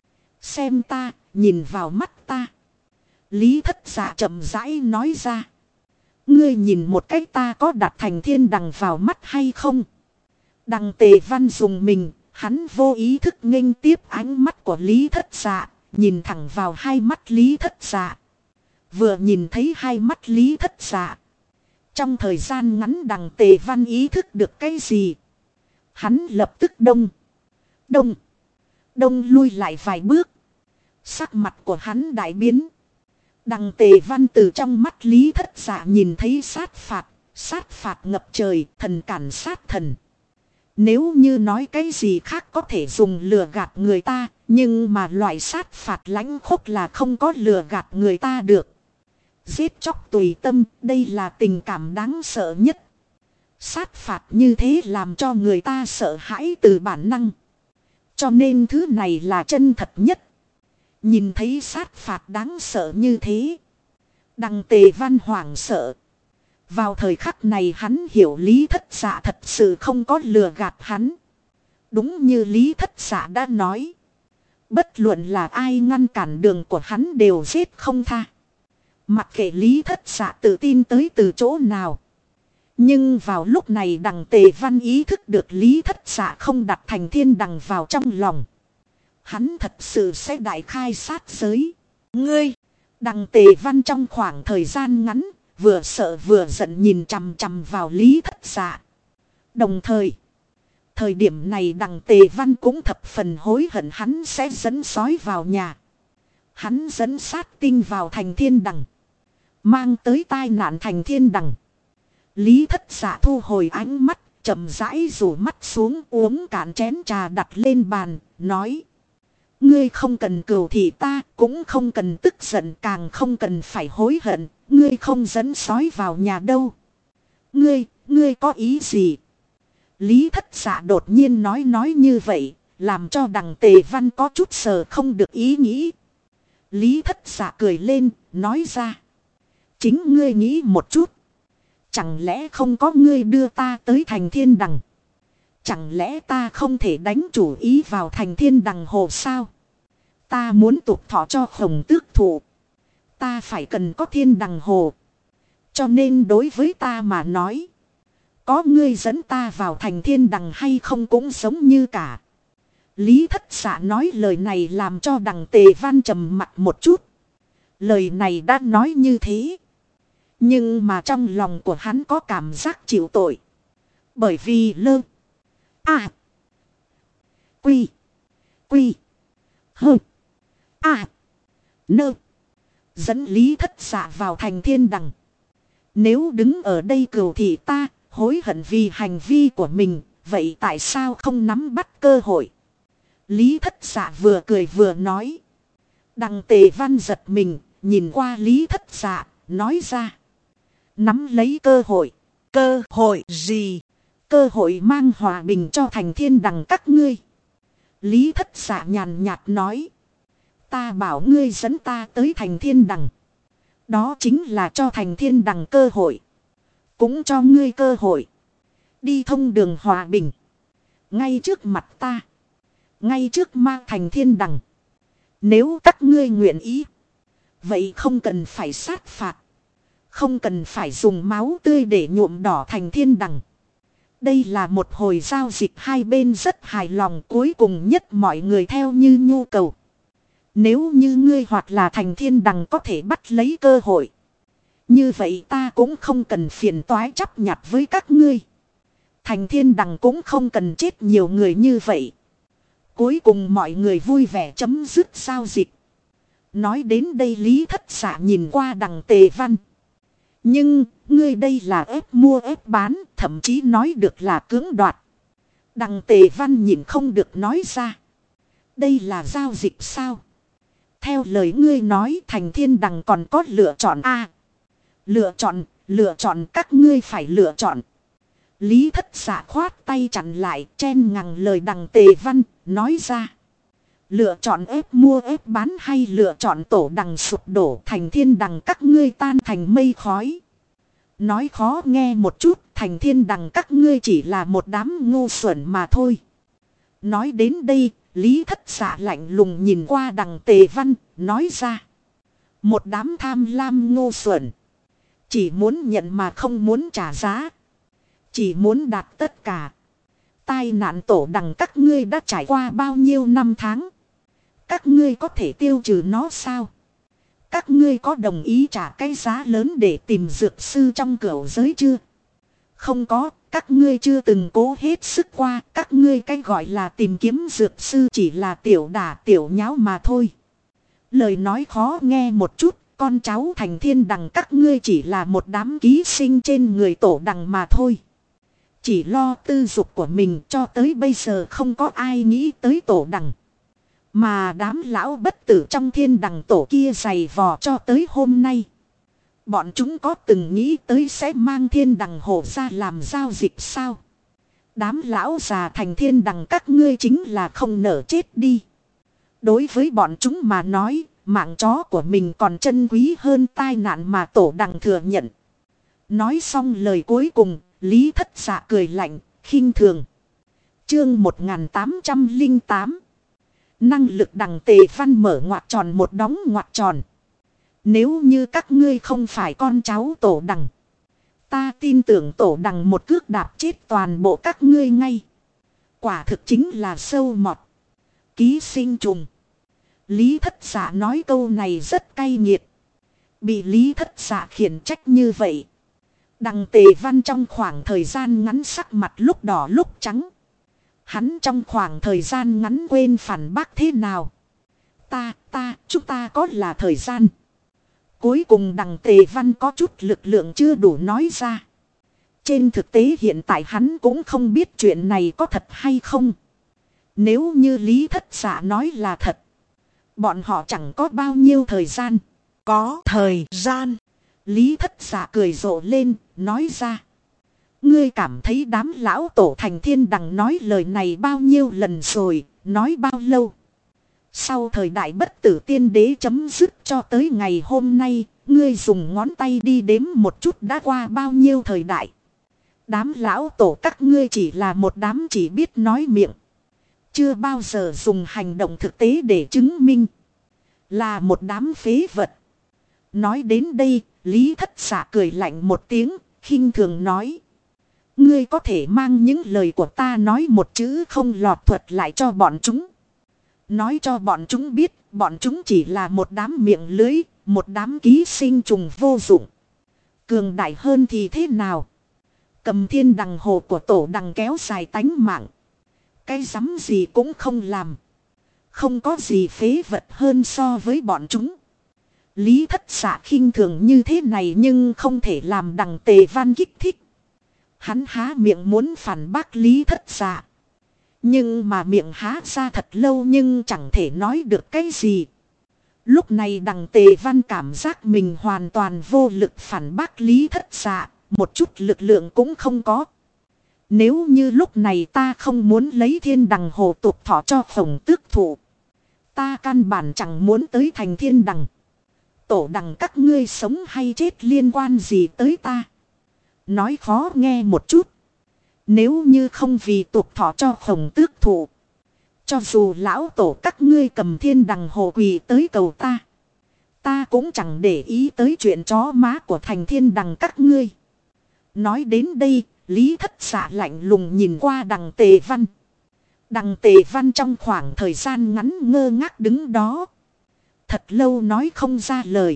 Xem ta, nhìn vào mắt ta. Lý Thất Dạ chậm rãi nói ra. Ngươi nhìn một cách ta có đặt Thành Thiên Đằng vào mắt hay không? Đằng Tề Văn dùng mình, hắn vô ý thức nghênh tiếp ánh mắt của Lý Thất Dạ, nhìn thẳng vào hai mắt Lý Thất Dạ. Vừa nhìn thấy hai mắt Lý Thất Dạ. Trong thời gian ngắn đằng Tề Văn ý thức được cái gì? Hắn lập tức đông lui lại vài bước. Sắc mặt của hắn đại biến. Đằng Tề Văn từ trong mắt Lý Thất Dạ nhìn thấy sát phạt ngập trời, thần cản sát thần. Nếu như nói cái gì khác có thể dùng lừa gạt người ta, nhưng mà loại sát phạt lãnh khốc là không có lừa gạt người ta được. Giết chóc tùy tâm, đây là tình cảm đáng sợ nhất. Sát phạt như thế làm cho người ta sợ hãi từ bản năng. Cho nên thứ này là chân thật nhất. Nhìn thấy sát phạt đáng sợ như thế. Đằng Tề Văn hoảng sợ. Vào thời khắc này hắn hiểu Lý Thất Dạ thật sự không có lừa gạt hắn. Đúng như Lý Thất Dạ đã nói. Bất luận là ai ngăn cản đường của hắn đều giết không tha. Mặc kệ Lý Thất Dạ tự tin tới từ chỗ nào. Nhưng vào lúc này đằng Tề Văn ý thức được Lý Thất Dạ không đặt Thành Thiên Đằng vào trong lòng. Hắn thật sự sẽ đại khai sát giới. Ngươi! Đằng Tề Văn trong khoảng thời gian ngắn, vừa sợ vừa giận nhìn chằm chằm vào Lý Thất Dạ. Đồng thời điểm này đằng Tề Văn cũng thập phần hối hận hắn sẽ dẫn sói vào nhà. Hắn dẫn sát tinh vào Thành Thiên Đằng. Mang tới tai nạn Thành Thiên Đằng. Lý Thất Dạ thu hồi ánh mắt, chậm rãi rủ mắt xuống uống cạn chén trà đặt lên bàn, nói. Ngươi không cần cừu thị ta, cũng không cần tức giận, càng không cần phải hối hận, ngươi không dẫn sói vào nhà đâu. Ngươi có ý gì? Lý Thất Dạ đột nhiên nói như vậy, làm cho đằng Tề Văn có chút sờ không được ý nghĩ. Lý Thất Dạ cười lên, nói ra. Chính ngươi nghĩ một chút. Chẳng lẽ không có ngươi đưa ta tới Thành Thiên Đằng? Chẳng lẽ ta không thể đánh chủ ý vào Thành Thiên Đằng hồ sao? Ta muốn tục thọ cho Khổng Tước Thụ. Ta phải cần có Thiên Đằng hồ. Cho nên đối với ta mà nói. Có ngươi dẫn ta vào Thành Thiên Đằng hay không cũng giống như cả. Lý Thất Dạ nói lời này làm cho đằng Tề Văn trầm mặt một chút. Lời này đã nói như thế. Nhưng mà trong lòng của hắn có cảm giác chịu tội. Bởi vì Quy dẫn Lý Thất Dạ vào Thành Thiên Đằng. Nếu đứng ở đây cừu thị ta, hối hận vì hành vi của mình, vậy tại sao không nắm bắt cơ hội? Lý Thất Dạ vừa cười vừa nói. Đằng Tề Văn giật mình, nhìn qua Lý Thất Dạ, nói ra. Nắm lấy cơ hội. Cơ hội gì? Cơ hội mang hòa bình cho Thành Thiên Đằng các ngươi. Lý Thất Dạ nhàn nhạt nói. Ta bảo ngươi dẫn ta tới Thành Thiên Đằng. Đó chính là cho Thành Thiên Đằng cơ hội. Cũng cho ngươi cơ hội. Đi thông đường hòa bình. Ngay trước mặt ta. Ngay trước ma Thành Thiên Đằng. Nếu các ngươi nguyện ý. Vậy không cần phải sát phạt. Không cần phải dùng máu tươi để nhuộm đỏ Thành Thiên Đằng. Đây là một hồi giao dịch hai bên rất hài lòng, cuối cùng nhất mọi người theo như nhu cầu. Nếu như ngươi hoặc là Thành Thiên Đằng có thể bắt lấy cơ hội. Như vậy ta cũng không cần phiền toái chấp nhặt với các ngươi. Thành Thiên Đằng cũng không cần chết nhiều người như vậy. Cuối cùng mọi người vui vẻ chấm dứt giao dịch. Nói đến đây Lý Thất Dạ nhìn qua đằng Tề Văn. Nhưng, ngươi đây là ép mua ép bán, thậm chí nói được là cưỡng đoạt. Đằng Tề Văn nhìn không được nói ra. Đây là giao dịch sao? Theo lời ngươi nói Thành Thiên Đằng còn có lựa chọn a. Lựa chọn các ngươi phải lựa chọn. Lý Thất Dạ khoát tay chặn lại, chen ngang lời Đằng Tề Văn, nói ra. Lựa chọn ép mua ép bán hay lựa chọn tổ Đằng sụp đổ, Thành Thiên Đằng các ngươi tan thành mây khói. Nói khó nghe một chút, Thành Thiên Đằng các ngươi chỉ là một đám ngu xuẩn mà thôi. Nói đến đây, Lý Thất Dạ lạnh lùng nhìn qua Đằng Tề Văn, nói ra. Một đám tham lam ngu xuẩn. Chỉ muốn nhận mà không muốn trả giá. Chỉ muốn đạt tất cả. Tai nạn tổ Đằng các ngươi đã trải qua bao nhiêu năm tháng. Các ngươi có thể tiêu trừ nó sao? Các ngươi có đồng ý trả cái giá lớn để tìm dược sư trong cửu giới chưa? Không có, các ngươi chưa từng cố hết sức qua. Các ngươi cái gọi là tìm kiếm dược sư chỉ là tiểu đả tiểu nháo mà thôi. Lời nói khó nghe một chút, con cháu Thành Thiên Đằng các ngươi chỉ là một đám ký sinh trên người tổ Đằng mà thôi. Chỉ lo tư dục của mình, cho tới bây giờ không có ai nghĩ tới tổ Đằng. Mà đám lão bất tử trong Thiên Đằng tổ kia giày vò cho tới hôm nay. Bọn chúng có từng nghĩ tới sẽ mang Thiên Đằng hộ ra làm giao dịch sao? Đám lão già Thành Thiên Đằng các ngươi chính là không nỡ chết đi. Đối với bọn chúng mà nói, mạng chó của mình còn trân quý hơn tai nạn mà tổ Đằng thừa nhận. Nói xong lời cuối cùng, Lý Thất Dạ cười lạnh, khinh thường. Chương 1808. Năng lực Đằng Tề Văn mở ngoặc tròn một đóng ngoặc tròn. Nếu như các ngươi không phải con cháu tổ Đằng, ta tin tưởng tổ Đằng một cước đạp chết toàn bộ các ngươi ngay. Quả thực chính là sâu mọt. Ký sinh trùng. Lý Thất Dạ nói câu này rất cay nghiệt. Bị Lý Thất Dạ khiển trách như vậy. Đằng Tề Văn trong khoảng thời gian ngắn sắc mặt lúc đỏ lúc trắng. Hắn trong khoảng thời gian ngắn quên phản bác thế nào. Chúng ta có là thời gian. Cuối cùng Đằng Tề Văn có chút lực lượng chưa đủ nói ra. Trên thực tế hiện tại hắn cũng không biết chuyện này có thật hay không. Nếu như Lý Thất Dạ nói là thật, bọn họ chẳng có bao nhiêu thời gian. Có thời gian. Lý Thất Dạ cười rộ lên, nói ra. Ngươi cảm thấy đám lão tổ Thành Thiên Đằng nói lời này bao nhiêu lần rồi, nói bao lâu? Sau thời đại bất tử tiên đế chấm dứt cho tới ngày hôm nay, ngươi dùng ngón tay đi đếm một chút đã qua bao nhiêu thời đại. Đám lão tổ các ngươi chỉ là một đám chỉ biết nói miệng. Chưa bao giờ dùng hành động thực tế để chứng minh. Là một đám phế vật. Nói đến đây, Lý Thất Dạ cười lạnh một tiếng, khinh thường nói. Ngươi có thể mang những lời của ta nói một chữ không lọt thuật lại cho bọn chúng. Nói cho bọn chúng biết, bọn chúng chỉ là một đám miệng lưới, một đám ký sinh trùng vô dụng. Cường đại hơn thì thế nào? Cầm Thiên Đằng hồ của tổ Đằng kéo dài tánh mạng. Cái rắm gì cũng không làm. Không có gì phế vật hơn so với bọn chúng. Lý Thất Dạ khinh thường như thế này nhưng không thể làm Đằng Tề Văn kích thích. Hắn há miệng muốn phản bác Lý Thất Dạ. Nhưng mà miệng há ra thật lâu nhưng chẳng thể nói được cái gì. Lúc này Đằng Tề Văn cảm giác mình hoàn toàn vô lực phản bác Lý Thất Dạ. Một chút lực lượng cũng không có. Nếu như lúc này ta không muốn lấy Thiên Đằng hồ tục thọ cho Khổng Tước Thụ, ta căn bản chẳng muốn tới thành Thiên Đằng. Tổ Đằng các ngươi sống hay chết liên quan gì tới ta? Nói khó nghe một chút. Nếu như không vì tục thọ cho Khổng Tước Thụ, cho dù lão tổ các ngươi cầm Thiên Đằng hồ quỳ tới cầu ta, ta cũng chẳng để ý tới chuyện chó má của thành Thiên Đằng các ngươi. Nói đến đây, Lý Thất Dạ lạnh lùng nhìn qua Đằng Tề Văn. Đằng Tề Văn trong khoảng thời gian ngắn ngơ ngác đứng đó. Thật lâu nói không ra lời.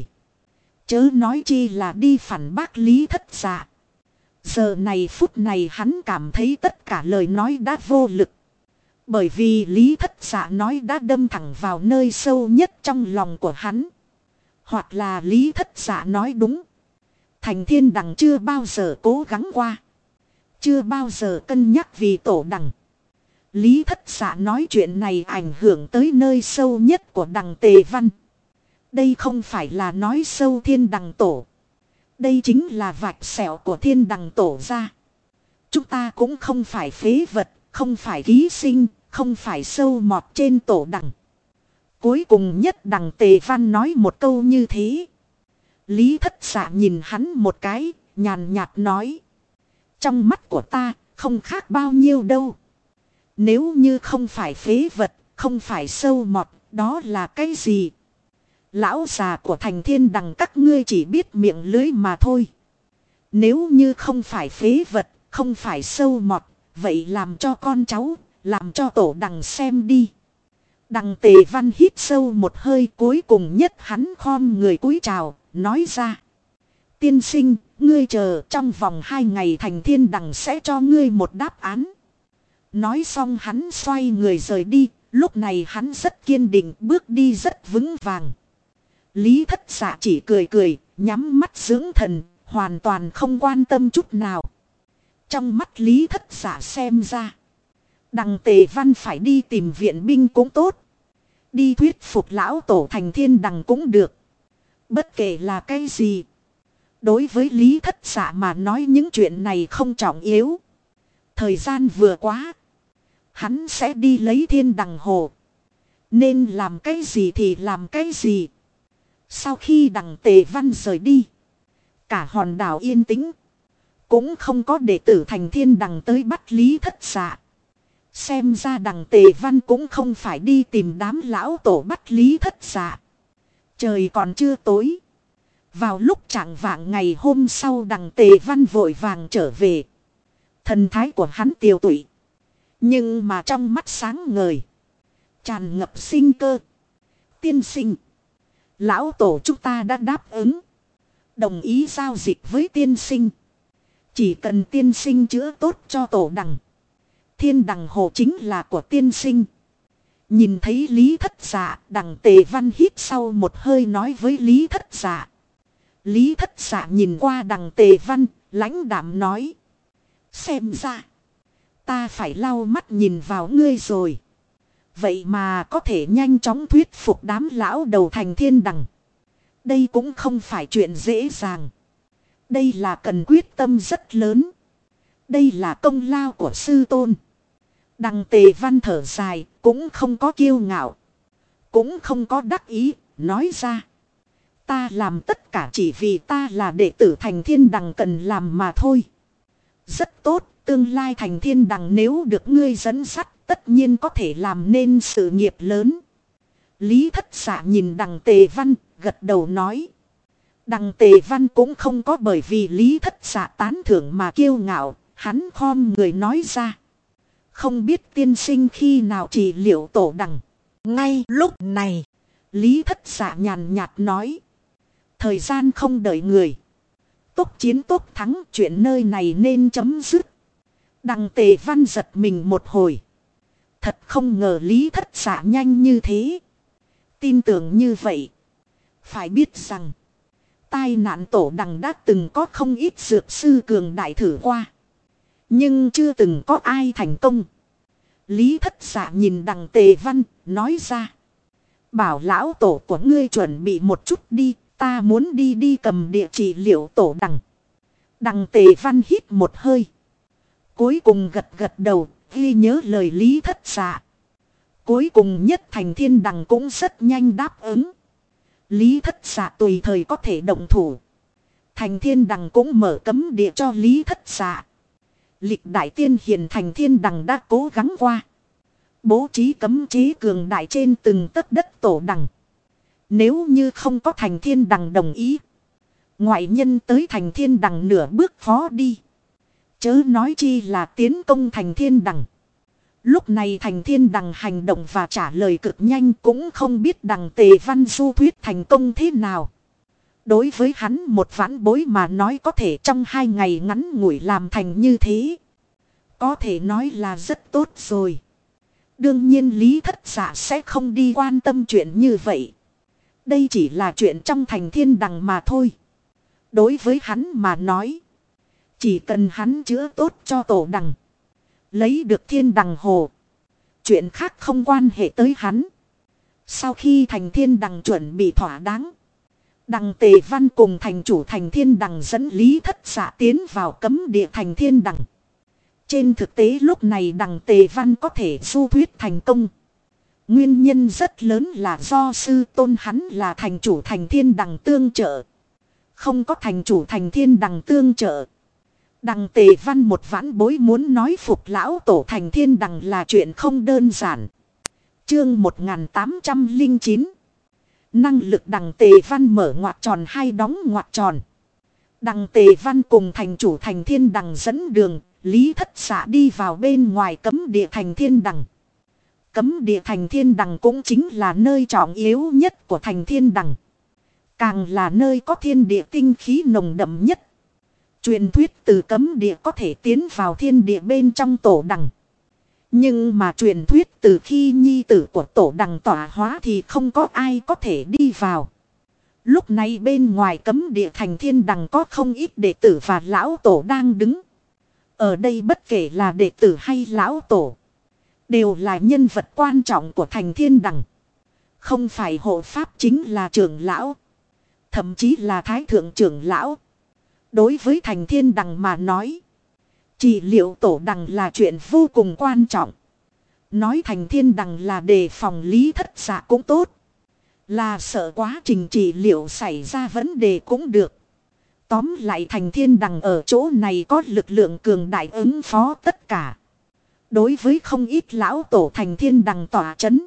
Chớ nói chi là đi phản bác Lý Thất Dạ. Giờ này phút này hắn cảm thấy tất cả lời nói đã vô lực. Bởi vì Lý Thất Dạ nói đã đâm thẳng vào nơi sâu nhất trong lòng của hắn. Hoặc là Lý Thất Dạ nói đúng. Thành Thiên Đằng chưa bao giờ cố gắng qua. Chưa bao giờ cân nhắc vì tổ Đằng. Lý Thất Dạ nói chuyện này ảnh hưởng tới nơi sâu nhất của Đằng Tề Văn. Đây không phải là nói sâu Thiên Đằng tổ. Đây chính là vạch sẹo của Thiên Đằng tổ ra. Chúng ta cũng không phải phế vật, không phải ký sinh, không phải sâu mọt trên tổ đằng. Cuối cùng nhất đằng Tề Văn nói một câu như thế. Lý Thất Dạ nhìn hắn một cái, nhàn nhạt nói. Trong mắt của ta, không khác bao nhiêu đâu. Nếu như không phải phế vật, không phải sâu mọt, đó là cái gì? Lão già của Thành Thiên Đằng các ngươi chỉ biết miệng lưới mà thôi. Nếu như không phải phế vật, không phải sâu mọt, vậy làm cho con cháu, làm cho tổ đằng xem đi. Đằng Tề Văn hít sâu một hơi, cuối cùng nhất hắn khom người cúi chào, nói ra. Tiên sinh, ngươi chờ, trong vòng 2 ngày Thành Thiên Đằng sẽ cho ngươi một đáp án. Nói xong hắn xoay người rời đi, lúc này hắn rất kiên định, bước đi rất vững vàng. Lý Thất Dạ chỉ cười cười, nhắm mắt dưỡng thần, hoàn toàn không quan tâm chút nào. Trong mắt Lý Thất Dạ xem ra, đằng Tề Văn phải đi tìm viện binh cũng tốt, đi thuyết phục lão tổ Thành Thiên Đằng cũng được. Bất kể là cái gì, đối với Lý Thất Dạ mà nói những chuyện này không trọng yếu. Thời gian vừa quá, hắn sẽ đi lấy Thiên Đằng Hồ. Nên làm cái gì thì làm cái gì. Sau khi đằng Tề Văn rời đi, cả hòn đảo yên tĩnh. Cũng không có đệ tử Thành Thiên Đằng tới bắt Lý Thất Dạ. Xem ra đằng Tề Văn cũng không phải đi tìm đám lão tổ bắt Lý Thất Dạ. Trời còn chưa tối. Vào lúc chạng vạng ngày hôm sau đằng Tề Văn vội vàng trở về. Thần thái của hắn tiều tụy. Nhưng mà trong mắt sáng ngời, tràn ngập sinh cơ. Tiên sinh, lão tổ chúng ta đã đáp ứng, đồng ý giao dịch với tiên sinh. Chỉ cần tiên sinh chữa tốt cho tổ đằng, Thiên Đằng Hồ chính là của tiên sinh. Nhìn thấy Lý Thất Dạ, đằng Tề Văn hít sau một hơi nói với Lý Thất Dạ. Lý Thất Dạ nhìn qua đằng Tề Văn, lãnh đạm nói. Xem ra, ta phải lau mắt nhìn vào ngươi rồi. Vậy mà có thể nhanh chóng thuyết phục đám lão đầu Thành Thiên Đằng. Đây cũng không phải chuyện dễ dàng. Đây là cần quyết tâm rất lớn. Đây là công lao của sư tôn. Đằng Tề Văn thở dài, cũng không có kiêu ngạo, cũng không có đắc ý, nói ra. Ta làm tất cả chỉ vì ta là đệ tử Thành Thiên Đằng cần làm mà thôi. Rất tốt, tương lai Thành Thiên Đằng nếu được ngươi dẫn dắt, tất nhiên có thể làm nên sự nghiệp lớn. Lý Thất Dạ nhìn đằng Tề Văn, gật đầu nói. Đằng Tề Văn cũng không có bởi vì Lý Thất Dạ tán thưởng mà kiêu ngạo, hắn khom người nói ra. Không biết tiên sinh khi nào trị liệu tổ đằng. Ngay lúc này, Lý Thất Dạ nhàn nhạt nói. Thời gian không đợi người. Tốc chiến tốc thắng, chuyện nơi này nên chấm dứt. Đằng Tề Văn giật mình một hồi. Thật không ngờ Lý Thất Dạ nhanh như thế. Tin tưởng như vậy. Phải biết rằng, tai nạn tổ đằng đã từng có không ít dược sư cường đại thử qua. Nhưng chưa từng có ai thành công. Lý Thất Dạ nhìn đằng Tề Văn, nói ra. Bảo lão tổ của ngươi chuẩn bị một chút đi, ta muốn đi cầm địa chỉ liệu tổ đằng. Đằng Tề Văn hít một hơi. Cuối cùng gật đầu, ghi nhớ lời Lý Thất Dạ. Cuối cùng nhất Thành Thiên Đằng cũng rất nhanh đáp ứng. Lý Thất Dạ tùy thời có thể động thủ. Thành Thiên Đằng cũng mở cấm địa cho Lý Thất Dạ. Lịch đại tiên hiền Thành Thiên Đằng đã cố gắng qua. Bố trí cấm chế cường đại trên từng tấc đất tổ đằng. Nếu như không có Thành Thiên Đằng đồng ý, ngoại nhân tới Thành Thiên Đằng nửa bước khó đi. Chớ nói chi là tiến công Thành Thiên Đằng. Lúc này Thành Thiên Đằng hành động và trả lời cực nhanh, cũng không biết đằng Tề Văn du thuyết thành công thế nào. Đối với hắn một vãn bối mà nói có thể trong 2 ngày ngắn ngủi làm thành như thế, có thể nói là rất tốt rồi. Đương nhiên Lý Thất Dạ sẽ không đi quan tâm chuyện như vậy. Đây chỉ là chuyện trong Thành Thiên Đằng mà thôi. Đối với hắn mà nói, chỉ cần hắn chữa tốt cho tổ đằng, lấy được Thiên Đằng Hồ, chuyện khác không quan hệ tới hắn. Sau khi Thành Thiên Đằng chuẩn bị thỏa đáng, đằng Tề Văn cùng thành chủ Thành Thiên Đằng dẫn Lý Thất Dạ tiến vào cấm địa Thành Thiên Đằng. Trên thực tế lúc này đằng Tề Văn có thể du thuyết thành công. Nguyên nhân rất lớn là do sư tôn hắn là thành chủ thành thiên đằng tương trợ. Không có thành chủ thành thiên đằng tương trợ. Đằng Tề Văn một vãn bối muốn nói phục lão tổ thành thiên đằng là chuyện không đơn giản. Chương 1809. Năng lực đằng Tề Văn mở ngoặc tròn hay đóng ngoặc tròn. Đằng Tề Văn cùng thành chủ thành thiên đằng dẫn đường, Lý Thất Xạ đi vào bên ngoài cấm địa thành thiên đằng. Cấm địa thành thiên đằng cũng chính là nơi trọng yếu nhất của thành thiên đằng. Càng là nơi có thiên địa tinh khí nồng đậm nhất. Truyền thuyết từ cấm địa có thể tiến vào thiên địa bên trong tổ đằng. Nhưng mà truyền thuyết từ khi nhi tử của tổ đằng tỏa hóa thì không có ai có thể đi vào. Lúc này bên ngoài cấm địa thành thiên đằng có không ít đệ tử và lão tổ đang đứng. Ở đây bất kể là đệ tử hay lão tổ, đều là nhân vật quan trọng của thành thiên đằng. Không phải hộ pháp chính là trưởng lão. Thậm chí là thái thượng trưởng lão. Đối với thành thiên đằng mà nói, trị liệu tổ đằng là chuyện vô cùng quan trọng. Nói thành thiên đằng là đề phòng Lý Thất Xạ cũng tốt. Là sợ quá trình trị liệu xảy ra vấn đề cũng được. Tóm lại thành thiên đằng ở chỗ này có lực lượng cường đại ứng phó tất cả. Đối với không ít lão tổ thành thiên đằng tỏa chấn,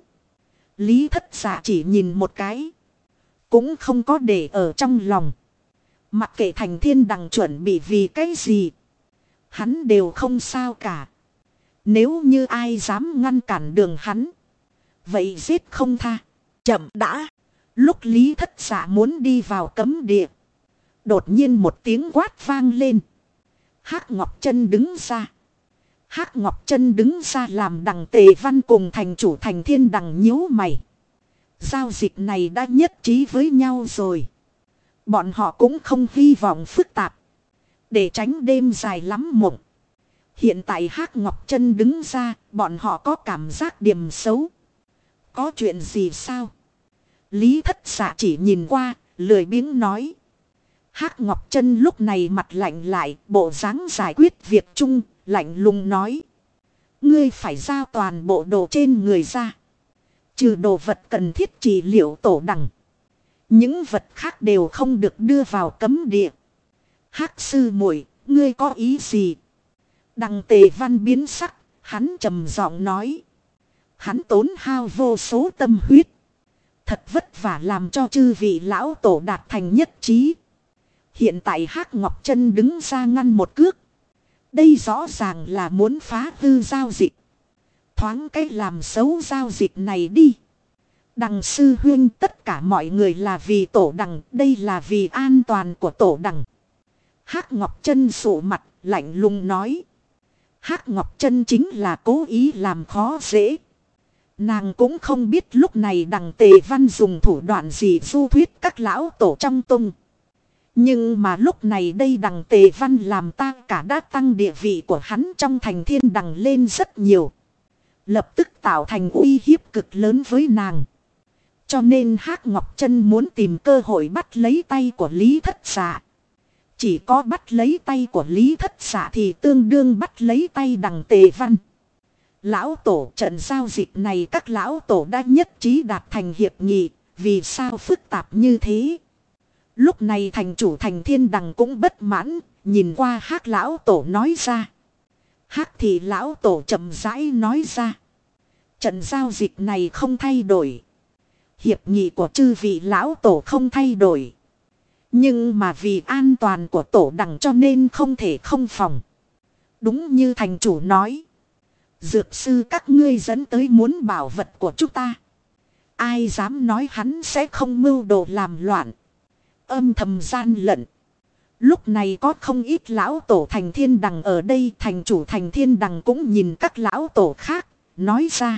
Lý Thất Xạ chỉ nhìn một cái, cũng không có để ở trong lòng. Mặc kệ thành thiên đằng chuẩn bị vì cái gì, hắn đều không sao cả. Nếu như ai dám ngăn cản đường hắn, vậy giết không tha. Chậm đã. Lúc Lý Thất Xạ muốn đi vào cấm địa, đột nhiên một tiếng quát vang lên. Hắc Ngọc Chân đứng ra. Hắc Ngọc Chân đứng ra làm đằng Tề Văn cùng thành chủ thành thiên đằng nhíu mày. Giao dịch này đã nhất trí với nhau rồi. Bọn họ cũng không hy vọng phức tạp, để tránh đêm dài lắm mộng. Hiện tại Hắc Ngọc Chân đứng ra, bọn họ có cảm giác điểm xấu. Có chuyện gì sao? Lý Thất Xạ chỉ nhìn qua, lười biếng nói. Hắc Ngọc Chân lúc này mặt lạnh lại, bộ dáng giải quyết việc chung, lạnh lùng nói. Ngươi phải giao toàn bộ đồ trên người ra. Trừ đồ vật cần thiết trị liệu tổ đằng. Những vật khác đều không được đưa vào cấm địa. Hắc sư muội, ngươi có ý gì? Đằng Tề Văn biến sắc, hắn trầm giọng nói. Hắn tốn hao vô số tâm huyết. Thật vất vả làm cho chư vị lão tổ đạt thành nhất trí. Hiện tại Hắc Ngọc Chân đứng ra ngăn một cước. Đây rõ ràng là muốn phá hư giao dịch. Thoáng cái làm xấu giao dịch này đi. Đằng sư huynh, tất cả mọi người là vì tổ đằng, đây là vì an toàn của tổ đằng. Hắc Ngọc Chân sụ mặt, lạnh lùng nói. Hắc Ngọc Chân chính là cố ý làm khó dễ. Nàng cũng không biết lúc này đằng Tề Văn dùng thủ đoạn gì du thuyết các lão tổ trong tung. Nhưng mà lúc này đây đằng Tề Văn làm ta cả đã tăng địa vị của hắn trong thành thiên đằng lên rất nhiều. Lập tức tạo thành uy hiếp cực lớn với nàng. Cho nên Hắc Ngọc Chân muốn tìm cơ hội bắt lấy tay của Lý Thất Xạ. Chỉ có bắt lấy tay của Lý Thất Xạ thì tương đương bắt lấy tay đằng Tề Văn. Lão tổ, trận giao dịch này các lão tổ đã nhất trí đạt thành hiệp nghị, vì sao phức tạp như thế? Lúc này thành chủ thành thiên đằng cũng bất mãn, nhìn qua Hắc lão tổ nói ra. Hắc thì lão tổ chậm rãi nói ra. Trận giao dịch này không thay đổi. Hiệp nghị của chư vị lão tổ không thay đổi. Nhưng mà vì an toàn của tổ đằng cho nên không thể không phòng. Đúng như thành chủ nói. Dược sư các ngươi dẫn tới muốn bảo vật của chúng ta. Ai dám nói hắn sẽ không mưu đồ làm loạn. Âm thầm gian lận. Lúc này có không ít lão tổ thành thiên đằng ở đây. Thành chủ thành thiên đằng cũng nhìn các lão tổ khác. Nói ra.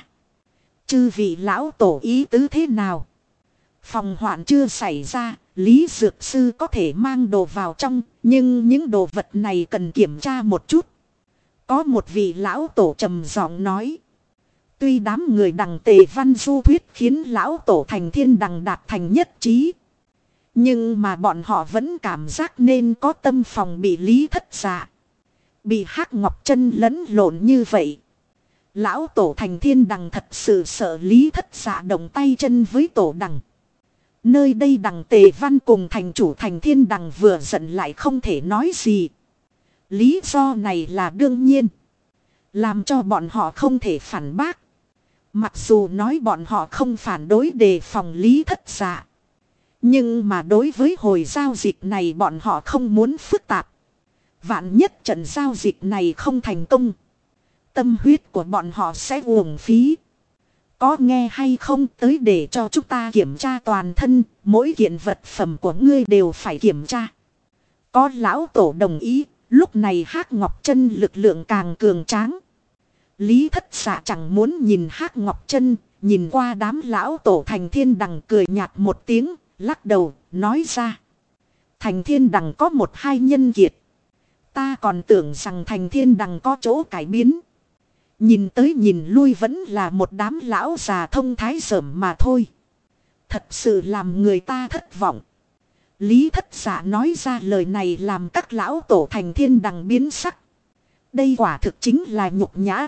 Chư vị lão tổ ý tứ thế nào? Phòng hoạn chưa xảy ra. Lý dược sư có thể mang đồ vào trong. Nhưng những đồ vật này cần kiểm tra một chút. Có một vị lão tổ trầm giọng nói. Tuy đám người đằng Tề Văn du thuyết khiến lão tổ thành thiên đằng đạt thành nhất trí. Nhưng mà bọn họ vẫn cảm giác nên có tâm phòng bị Lý Thất Xạ. Bị Hắc Ngọc Chân lẫn lộn như vậy. Lão tổ Thành Thiên Đằng thật sự sợ Lý Thất Dạ động tay chân với tổ đằng. Nơi đây Đằng Tề Văn cùng thành chủ Thành Thiên Đằng vừa giận lại không thể nói gì. Lý do này là đương nhiên. Làm cho bọn họ không thể phản bác. Mặc dù nói bọn họ không phản đối đề phòng Lý Thất Dạ. Nhưng mà đối với hồi giao dịch này bọn họ không muốn phức tạp. Vạn nhất trận giao dịch này không thành công. Tâm huyết của bọn họ sẽ uổng phí. Có nghe hay không, tới để cho chúng ta kiểm tra toàn thân. Mỗi kiện vật phẩm của ngươi đều phải kiểm tra. Có lão tổ đồng ý. Lúc này Hắc Ngọc Chân lực lượng càng cường tráng. Lý Thất Dạ chẳng muốn nhìn Hắc Ngọc Chân. Nhìn qua đám lão tổ Thành Thiên Đằng cười nhạt một tiếng. Lắc đầu nói ra. Thành Thiên Đằng có một hai nhân kiệt. Ta còn tưởng rằng Thành Thiên Đằng có chỗ cải biến. Nhìn tới nhìn lui vẫn là một đám lão già thông thái sởm mà thôi. Thật sự làm người ta thất vọng. Lý Thất Dạ nói ra lời này làm các lão tổ Thành Thiên Đằng biến sắc. Đây quả thực chính là nhục nhã.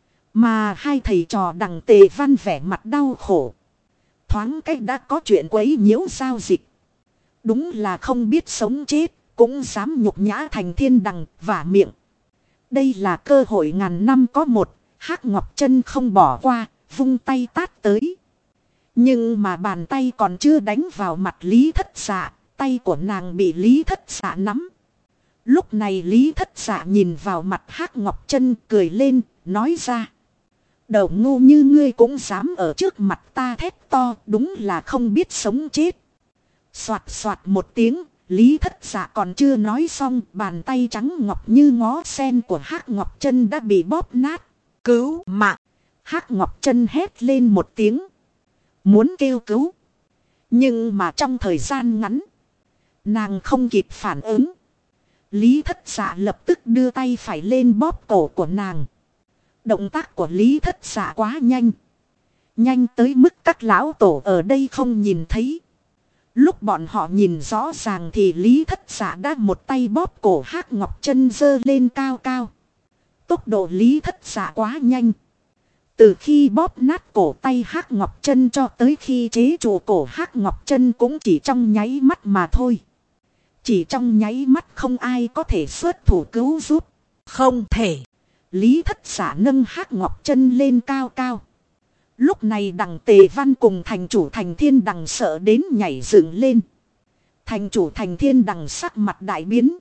Mà hai thầy trò Đằng Tề Văn vẻ mặt đau khổ. Thoáng cách đã có chuyện quấy nhiễu giao dịch. Đúng là không biết sống chết. Cũng dám nhục nhã Thành Thiên Đằng vả miệng. Đây là cơ hội ngàn năm có một. Hắc Ngọc Chân không bỏ qua. Vung tay tát tới. Nhưng mà bàn tay còn chưa đánh vào mặt Lý Thất Dạ. Tay của nàng bị Lý Thất Dạ nắm. Lúc này Lý Thất Dạ nhìn vào mặt Hắc Ngọc Chân cười lên. Nói ra. Đầu ngu như ngươi cũng dám ở trước mặt ta thét to. Đúng là không biết sống chết. Soạt soạt một tiếng. Lý Thất Dạ còn chưa nói xong. Bàn tay trắng ngọc như ngó sen của Hắc Ngọc Chân đã bị bóp nát. Cứu mạng. Hắc Ngọc Chân hét lên một tiếng. Muốn kêu cứu. Nhưng mà trong thời gian ngắn. Nàng không kịp phản ứng. Lý Thất Dạ lập tức đưa tay phải lên bóp cổ của nàng. Động tác của Lý Thất Dạ quá nhanh. Nhanh tới mức các lão tổ ở đây không nhìn thấy. Lúc bọn họ nhìn rõ ràng thì Lý Thất Dạ đã một tay bóp cổ Hắc Ngọc Chân giơ lên cao cao. Tốc độ Lý Thất Dạ quá nhanh. Từ khi bóp nát cổ tay Hắc Ngọc Chân cho tới khi chế trụ cổ Hắc Ngọc Chân cũng chỉ trong nháy mắt mà thôi. Chỉ trong nháy mắt không ai có thể xuất thủ cứu giúp. Không thể. Lý Thất Dạ nâng Hắc Ngọc Chân lên cao cao. Lúc này Đằng Tề Văn cùng thành chủ Thành Thiên Đằng sợ đến nhảy dựng lên. Thành chủ Thành Thiên Đằng sắc mặt đại biến.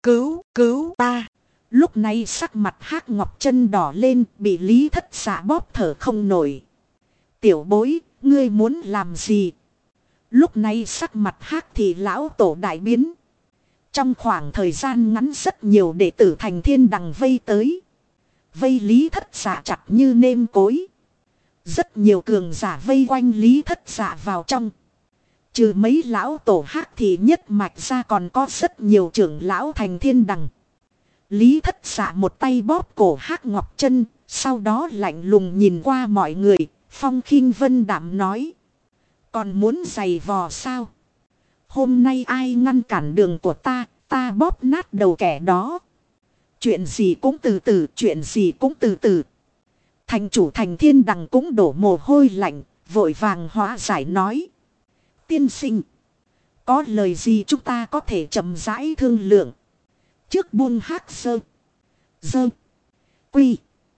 Cứu ta. Lúc này sắc mặt Hắc Ngọc Chân đỏ lên bị Lý Thất Dạ bóp thở không nổi. Tiểu bối, ngươi muốn làm gì? Lúc này sắc mặt Hắc thì lão tổ đại biến. Trong khoảng thời gian ngắn rất nhiều đệ tử Thành Thiên Đằng vây tới. Vây Lý Thất Dạ chặt như nêm cối. Rất nhiều cường giả vây quanh Lý Thất Dạ vào trong. Trừ mấy lão tổ Hắc thì nhất mạch ra còn có rất nhiều trưởng lão Thành Thiên Đằng. Lý Thất Dạ một tay bóp cổ Hắc Ngọc Chân, sau đó lạnh lùng nhìn qua mọi người, phong khinh vân đạm nói. Còn muốn giày vò sao? Hôm nay ai ngăn cản đường của ta, ta bóp nát đầu kẻ đó. Chuyện gì cũng từ từ, chuyện gì cũng từ từ. Thành chủ Thành Thiên Đằng cũng đổ mồ hôi lạnh, vội vàng hóa giải nói. Tiên sinh, có lời gì chúng ta có thể chậm rãi thương lượng. Trước buông Hắc sơ, dơ, quy,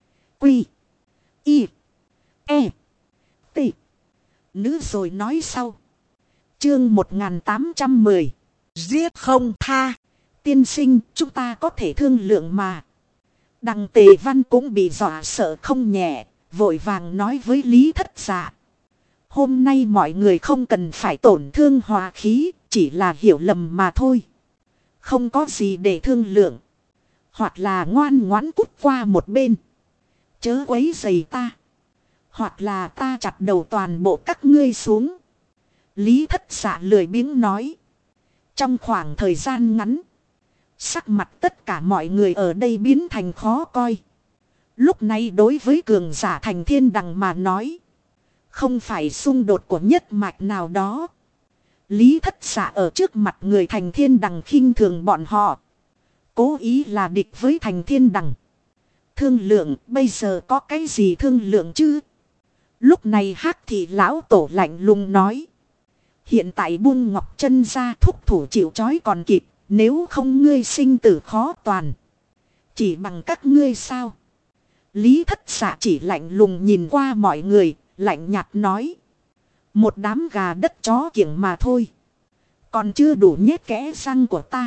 y, e, t, nữ rồi nói sau. Chương 1810. Giết không tha. Tiên sinh, chúng ta có thể thương lượng mà. Đằng Tề Văn cũng bị dọa sợ không nhẹ, vội vàng nói với Lý Thất Dạ. Hôm nay mọi người không cần phải tổn thương hòa khí, chỉ là hiểu lầm mà thôi. Không có gì để thương lượng. Hoặc là ngoan ngoãn cút qua một bên. Chớ quấy rầy ta. Hoặc là ta chặt đầu toàn bộ các ngươi xuống. Lý Thất Dạ lười biếng nói. Trong khoảng thời gian ngắn. Sắc mặt tất cả mọi người ở đây biến thành khó coi. Lúc này đối với cường giả Thành Thiên Đằng mà nói. Không phải xung đột của nhất mạch nào đó. Lý Thất Dạ ở trước mặt người Thành Thiên Đằng khinh thường bọn họ. Cố ý là địch với Thành Thiên Đằng. Thương lượng, bây giờ có cái gì thương lượng chứ? Lúc này Hắc Thị lão tổ lạnh lùng nói. Hiện tại buông Ngọc Chân ra, thúc thủ chịu trói còn kịp. Nếu không ngươi sinh tử khó toàn. Chỉ bằng các ngươi sao? Lý Thất Dạ chỉ lạnh lùng nhìn qua mọi người, lạnh nhạt nói. Một đám gà đất chó kiểng mà thôi. Còn chưa đủ nhét kẽ răng của ta.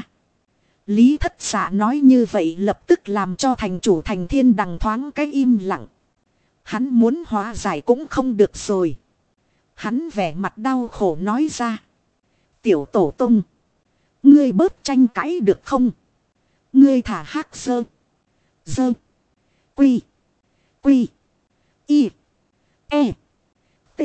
Lý Thất Dạ nói như vậy lập tức làm cho thành chủ Thành Thiên Đằng thoáng cái im lặng. Hắn muốn hóa giải cũng không được rồi. Hắn vẻ mặt đau khổ nói ra. Tiểu tổ tông. Ngươi bớt tranh cãi được không? Ngươi thả Hắc Sơ. Dơ. Quy. Quy. Y. E. T.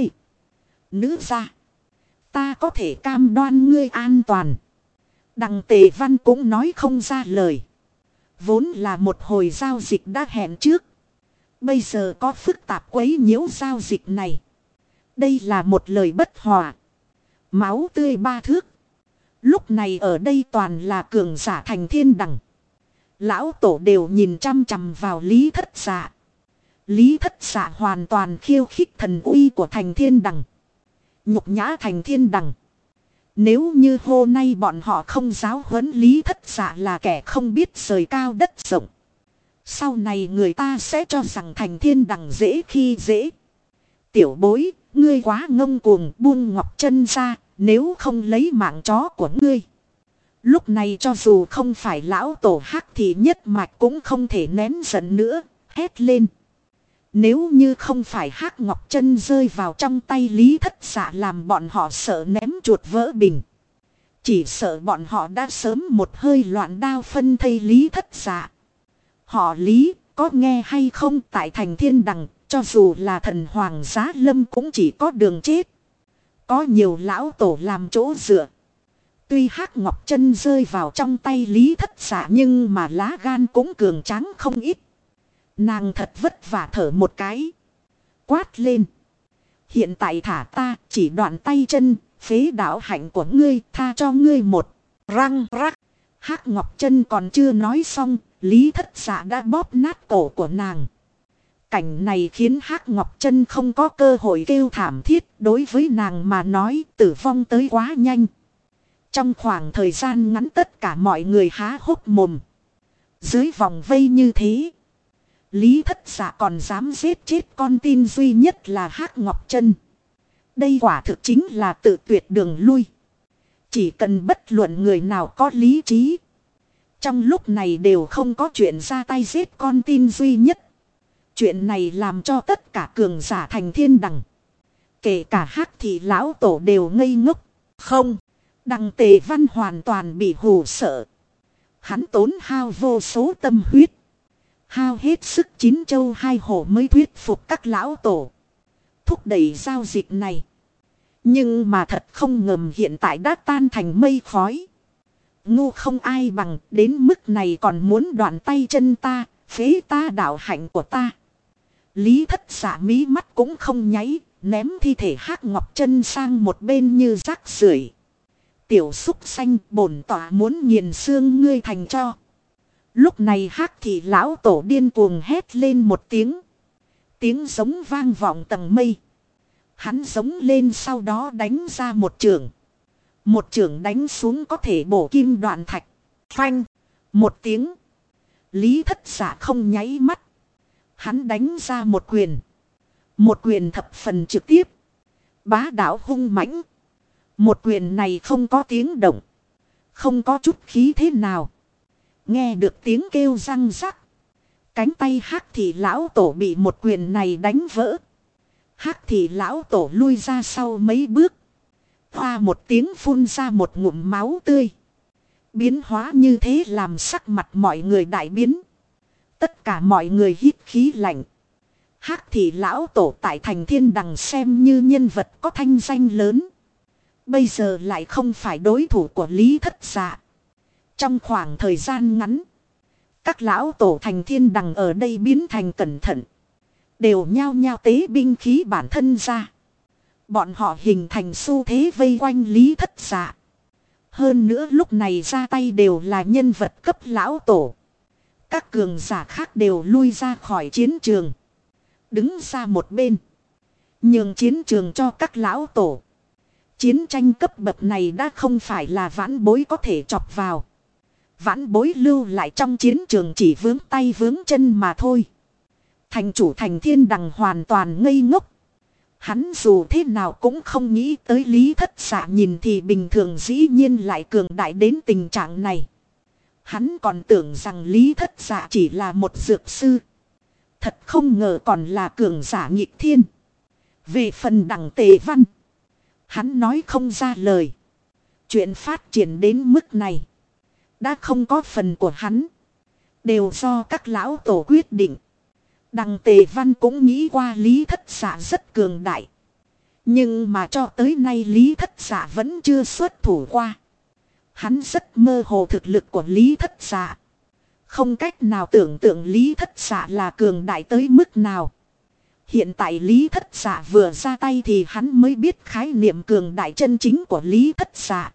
Nữ ra. Ta có thể cam đoan ngươi an toàn. Đằng Tề Văn cũng nói không ra lời. Vốn là một hồi giao dịch đã hẹn trước. Bây giờ có phức tạp quấy nhiễu giao dịch này. Đây là một lời bất hòa. Máu tươi ba thước. Lúc này ở đây toàn là cường giả Thành Thiên Đằng. Lão tổ đều nhìn chăm chăm vào Lý Thất Dạ. Lý Thất Dạ hoàn toàn khiêu khích thần uy của Thành Thiên Đằng. Nhục nhã Thành Thiên Đằng. Nếu như hôm nay bọn họ không giáo huấn Lý Thất Dạ là kẻ không biết trời cao đất rộng. Sau này người ta sẽ cho rằng Thành Thiên Đằng dễ khi dễ. Tiểu bối, ngươi quá ngông cuồng, buông Ngọc Chân ra, nếu không lấy mạng chó của ngươi. Lúc này cho dù không phải lão tổ Hắc thì nhất mạch cũng không thể nén giận nữa, hét lên. Nếu như không phải Hắc Ngọc Chân rơi vào trong tay Lý Thất Dạ làm bọn họ sợ ném chuột vỡ bình. Chỉ sợ bọn họ đã sớm một hơi loạn đao phân thây Lý Thất Dạ. Họ Lý, có nghe hay không, tại Thành Thiên Đằng, cho dù là thần hoàng giá lâm cũng chỉ có đường chết. Có nhiều lão tổ làm chỗ dựa. Tuy Hắc Ngọc Chân rơi vào trong tay Lý Thất Dạ nhưng mà lá gan cũng cường tráng không ít. Nàng thật vất vả thở một cái. Quát lên. Hiện tại thả ta, chỉ đoạn tay chân, phế đạo hạnh của ngươi, tha cho ngươi một. Răng rắc. Hắc Ngọc Chân còn chưa nói xong, Lý Thất Dạ đã bóp nát cổ của nàng. Cảnh này khiến Hắc Ngọc Chân không có cơ hội kêu thảm thiết, đối với nàng mà nói tử vong tới quá nhanh. Trong khoảng thời gian ngắn tất cả mọi người há hốc mồm. Dưới vòng vây như thế, Lý Thất Dạ còn dám giết chết con tin duy nhất là Hắc Ngọc Chân. Đây quả thực chính là tự tuyệt đường lui. Chỉ cần bất luận người nào có lý trí, trong lúc này đều không có chuyện ra tay giết con tin duy nhất. Chuyện này làm cho tất cả cường giả Thành Thiên Đằng, kể cả Hắc Thị lão tổ đều ngây ngốc. Không, Đằng Tề Văn hoàn toàn bị hù sợ. Hắn tốn hao vô số tâm huyết, hao hết sức chín châu hai hổ mới thuyết phục các lão tổ, thúc đẩy giao dịch này. Nhưng mà thật không ngờ hiện tại đã tan thành mây khói. Ngu không ai bằng, đến mức này còn muốn đoạn tay chân ta, phế ta đạo hạnh của ta. Lý Thất Dạ mí mắt cũng không nháy, ném thi thể Hắc Ngọc Chân sang một bên như rác rưởi. Tiểu súc xanh, bổn tỏa muốn nghiền xương ngươi thành cho. Lúc này Hắc Thị lão tổ điên cuồng hét lên một tiếng. Tiếng giống vang vọng tầng mây. Hắn giống lên sau đó đánh ra một chưởng. Một chưởng đánh xuống có thể bổ kim đoạn thạch. Phanh. Một tiếng. Lý Thất Dạ không nháy mắt. Hắn đánh ra một quyền. Một quyền thập phần trực tiếp. Bá đạo hung mãnh. Một quyền này không có tiếng động. Không có chút khí thế nào. Nghe được tiếng kêu răng rắc. Cánh tay Hắc Thị lão tổ bị một quyền này đánh vỡ. Hắc Thị lão tổ lui ra sau mấy bước. Hoa một tiếng phun ra một ngụm máu tươi. Biến hóa như thế làm sắc mặt mọi người đại biến. Tất cả mọi người hít khí lạnh. Hắc Thị lão tổ tại Thành Thiên Đằng xem như nhân vật có thanh danh lớn. Bây giờ lại không phải đối thủ của Lý Thất Dạ. Trong khoảng thời gian ngắn, các lão tổ Thành Thiên Đằng ở đây biến thành cẩn thận. Đều nhao nhao tế binh khí bản thân ra. Bọn họ hình thành xu thế vây quanh Lý Thất Dạ. Hơn nữa lúc này ra tay đều là nhân vật cấp lão tổ. Các cường giả khác đều lui ra khỏi chiến trường. Đứng ra một bên. Nhường chiến trường cho các lão tổ. Chiến tranh cấp bậc này đã không phải là vãn bối có thể chọc vào. Vãn bối lưu lại trong chiến trường chỉ vướng tay vướng chân mà thôi. Thành chủ Thành Thiên Đằng hoàn toàn ngây ngốc. Hắn dù thế nào cũng không nghĩ tới Lý Thất Dạ nhìn thì bình thường dĩ nhiên lại cường đại đến tình trạng này. Hắn còn tưởng rằng Lý Thất Dạ chỉ là một dược sư. Thật không ngờ còn là cường giả nghịch thiên. Về phần Đằng Tề Văn, hắn nói không ra lời. Chuyện phát triển đến mức này đã không có phần của hắn. Đều do các lão tổ quyết định. Đằng Tề Văn cũng nghĩ qua Lý Thất Dạ rất cường đại. Nhưng mà cho tới nay Lý Thất Dạ vẫn chưa xuất thủ qua. Hắn rất mơ hồ thực lực của Lý Thất Dạ. Không cách nào tưởng tượng Lý Thất Dạ là cường đại tới mức nào. Hiện tại Lý Thất Dạ vừa ra tay thì hắn mới biết khái niệm cường đại chân chính của Lý Thất Dạ.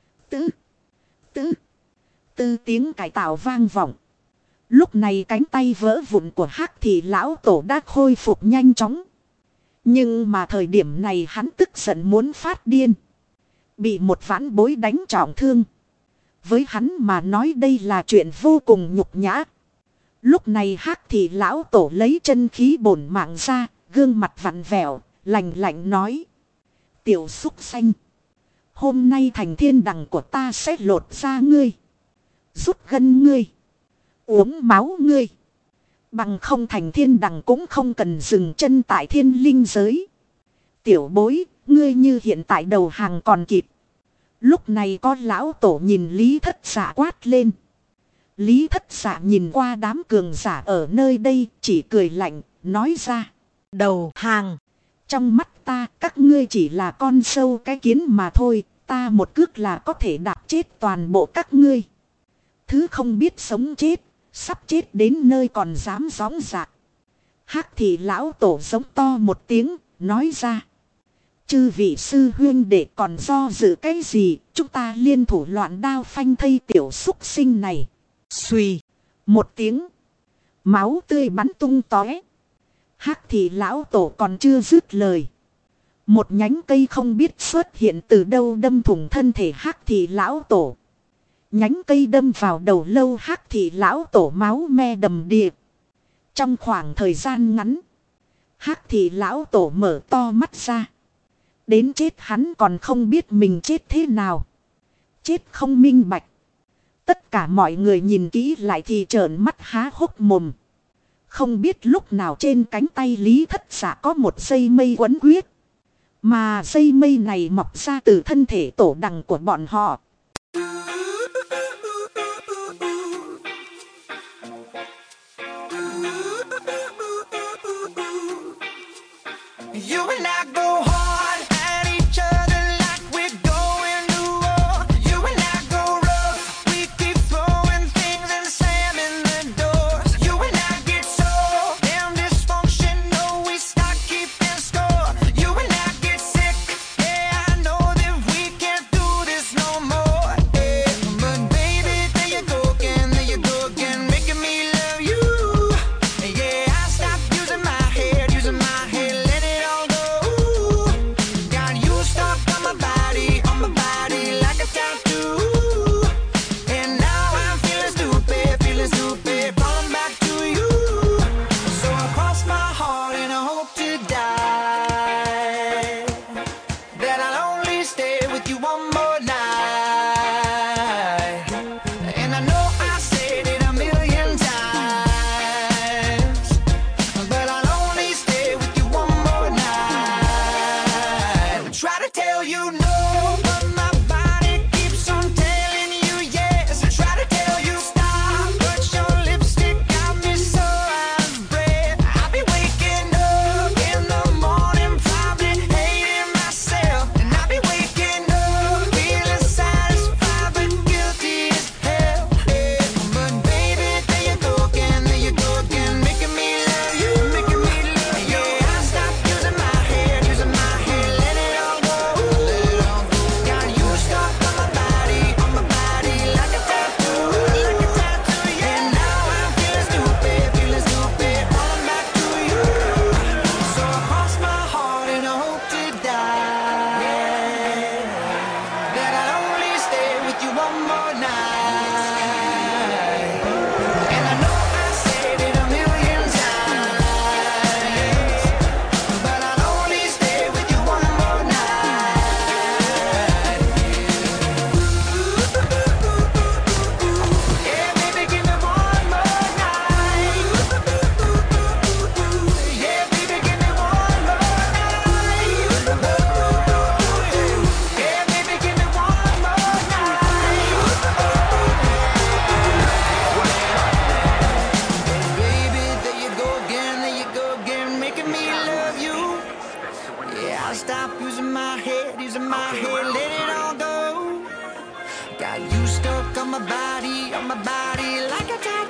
Tư tiếng cải tạo vang vọng. Lúc này cánh tay vỡ vụn của Hắc Thị lão tổ đã khôi phục nhanh chóng. Nhưng mà thời điểm này hắn tức giận muốn phát điên. Bị một vãn bối đánh trọng thương. Với hắn mà nói đây là chuyện vô cùng nhục nhã. Lúc này Hắc Thị lão tổ lấy chân khí bổn mạng ra, gương mặt vặn vẹo, lạnh lạnh nói: "Tiểu súc sanh, hôm nay Thành Thiên Đằng của ta sẽ lột ra ngươi, rút gân ngươi, uống máu ngươi. Bằng không Thành Thiên Đằng cũng không cần dừng chân tại thiên linh giới. Tiểu bối, ngươi như hiện tại đầu hàng còn kịp." Lúc này có lão tổ nhìn Lý Thất Dạ quát lên. Lý Thất Dạ nhìn qua đám cường giả ở nơi đây, chỉ cười lạnh, nói ra: "Đầu hàng. Trong mắt ta, các ngươi chỉ là con sâu cái kiến mà thôi, ta một cước là có thể đạp chết toàn bộ các ngươi. Thứ không biết sống chết, sắp chết đến nơi còn dám gióng giạc." Hắc Thị lão tổ giống to một tiếng, nói ra: "Chư vị sư huyên đệ còn do dự cái gì, chúng ta liên thủ loạn đao phanh thây tiểu súc sinh này." Xuy một tiếng, máu tươi bắn tung tóe. Hắc Thị lão tổ còn chưa dứt lời, một nhánh cây không biết xuất hiện từ đâu đâm thủng thân thể Hắc Thị lão tổ. Nhánh cây đâm vào đầu lâu Hắc Thị lão tổ, máu me đầm đìa. Trong khoảng thời gian ngắn, Hắc Thị lão tổ mở to mắt ra. Đến chết hắn còn không biết mình chết thế nào. Chết không minh bạch. Tất cả mọi người nhìn kỹ lại thì trợn mắt há hốc mồm. Không biết lúc nào trên cánh tay Lý Thất Dạ có một dây mây quấn quyết. Mà dây mây này mọc ra từ thân thể tổ đằng của bọn họ. Gotta stop using my head, let it all go. Got you stuck on my body like a tattoo.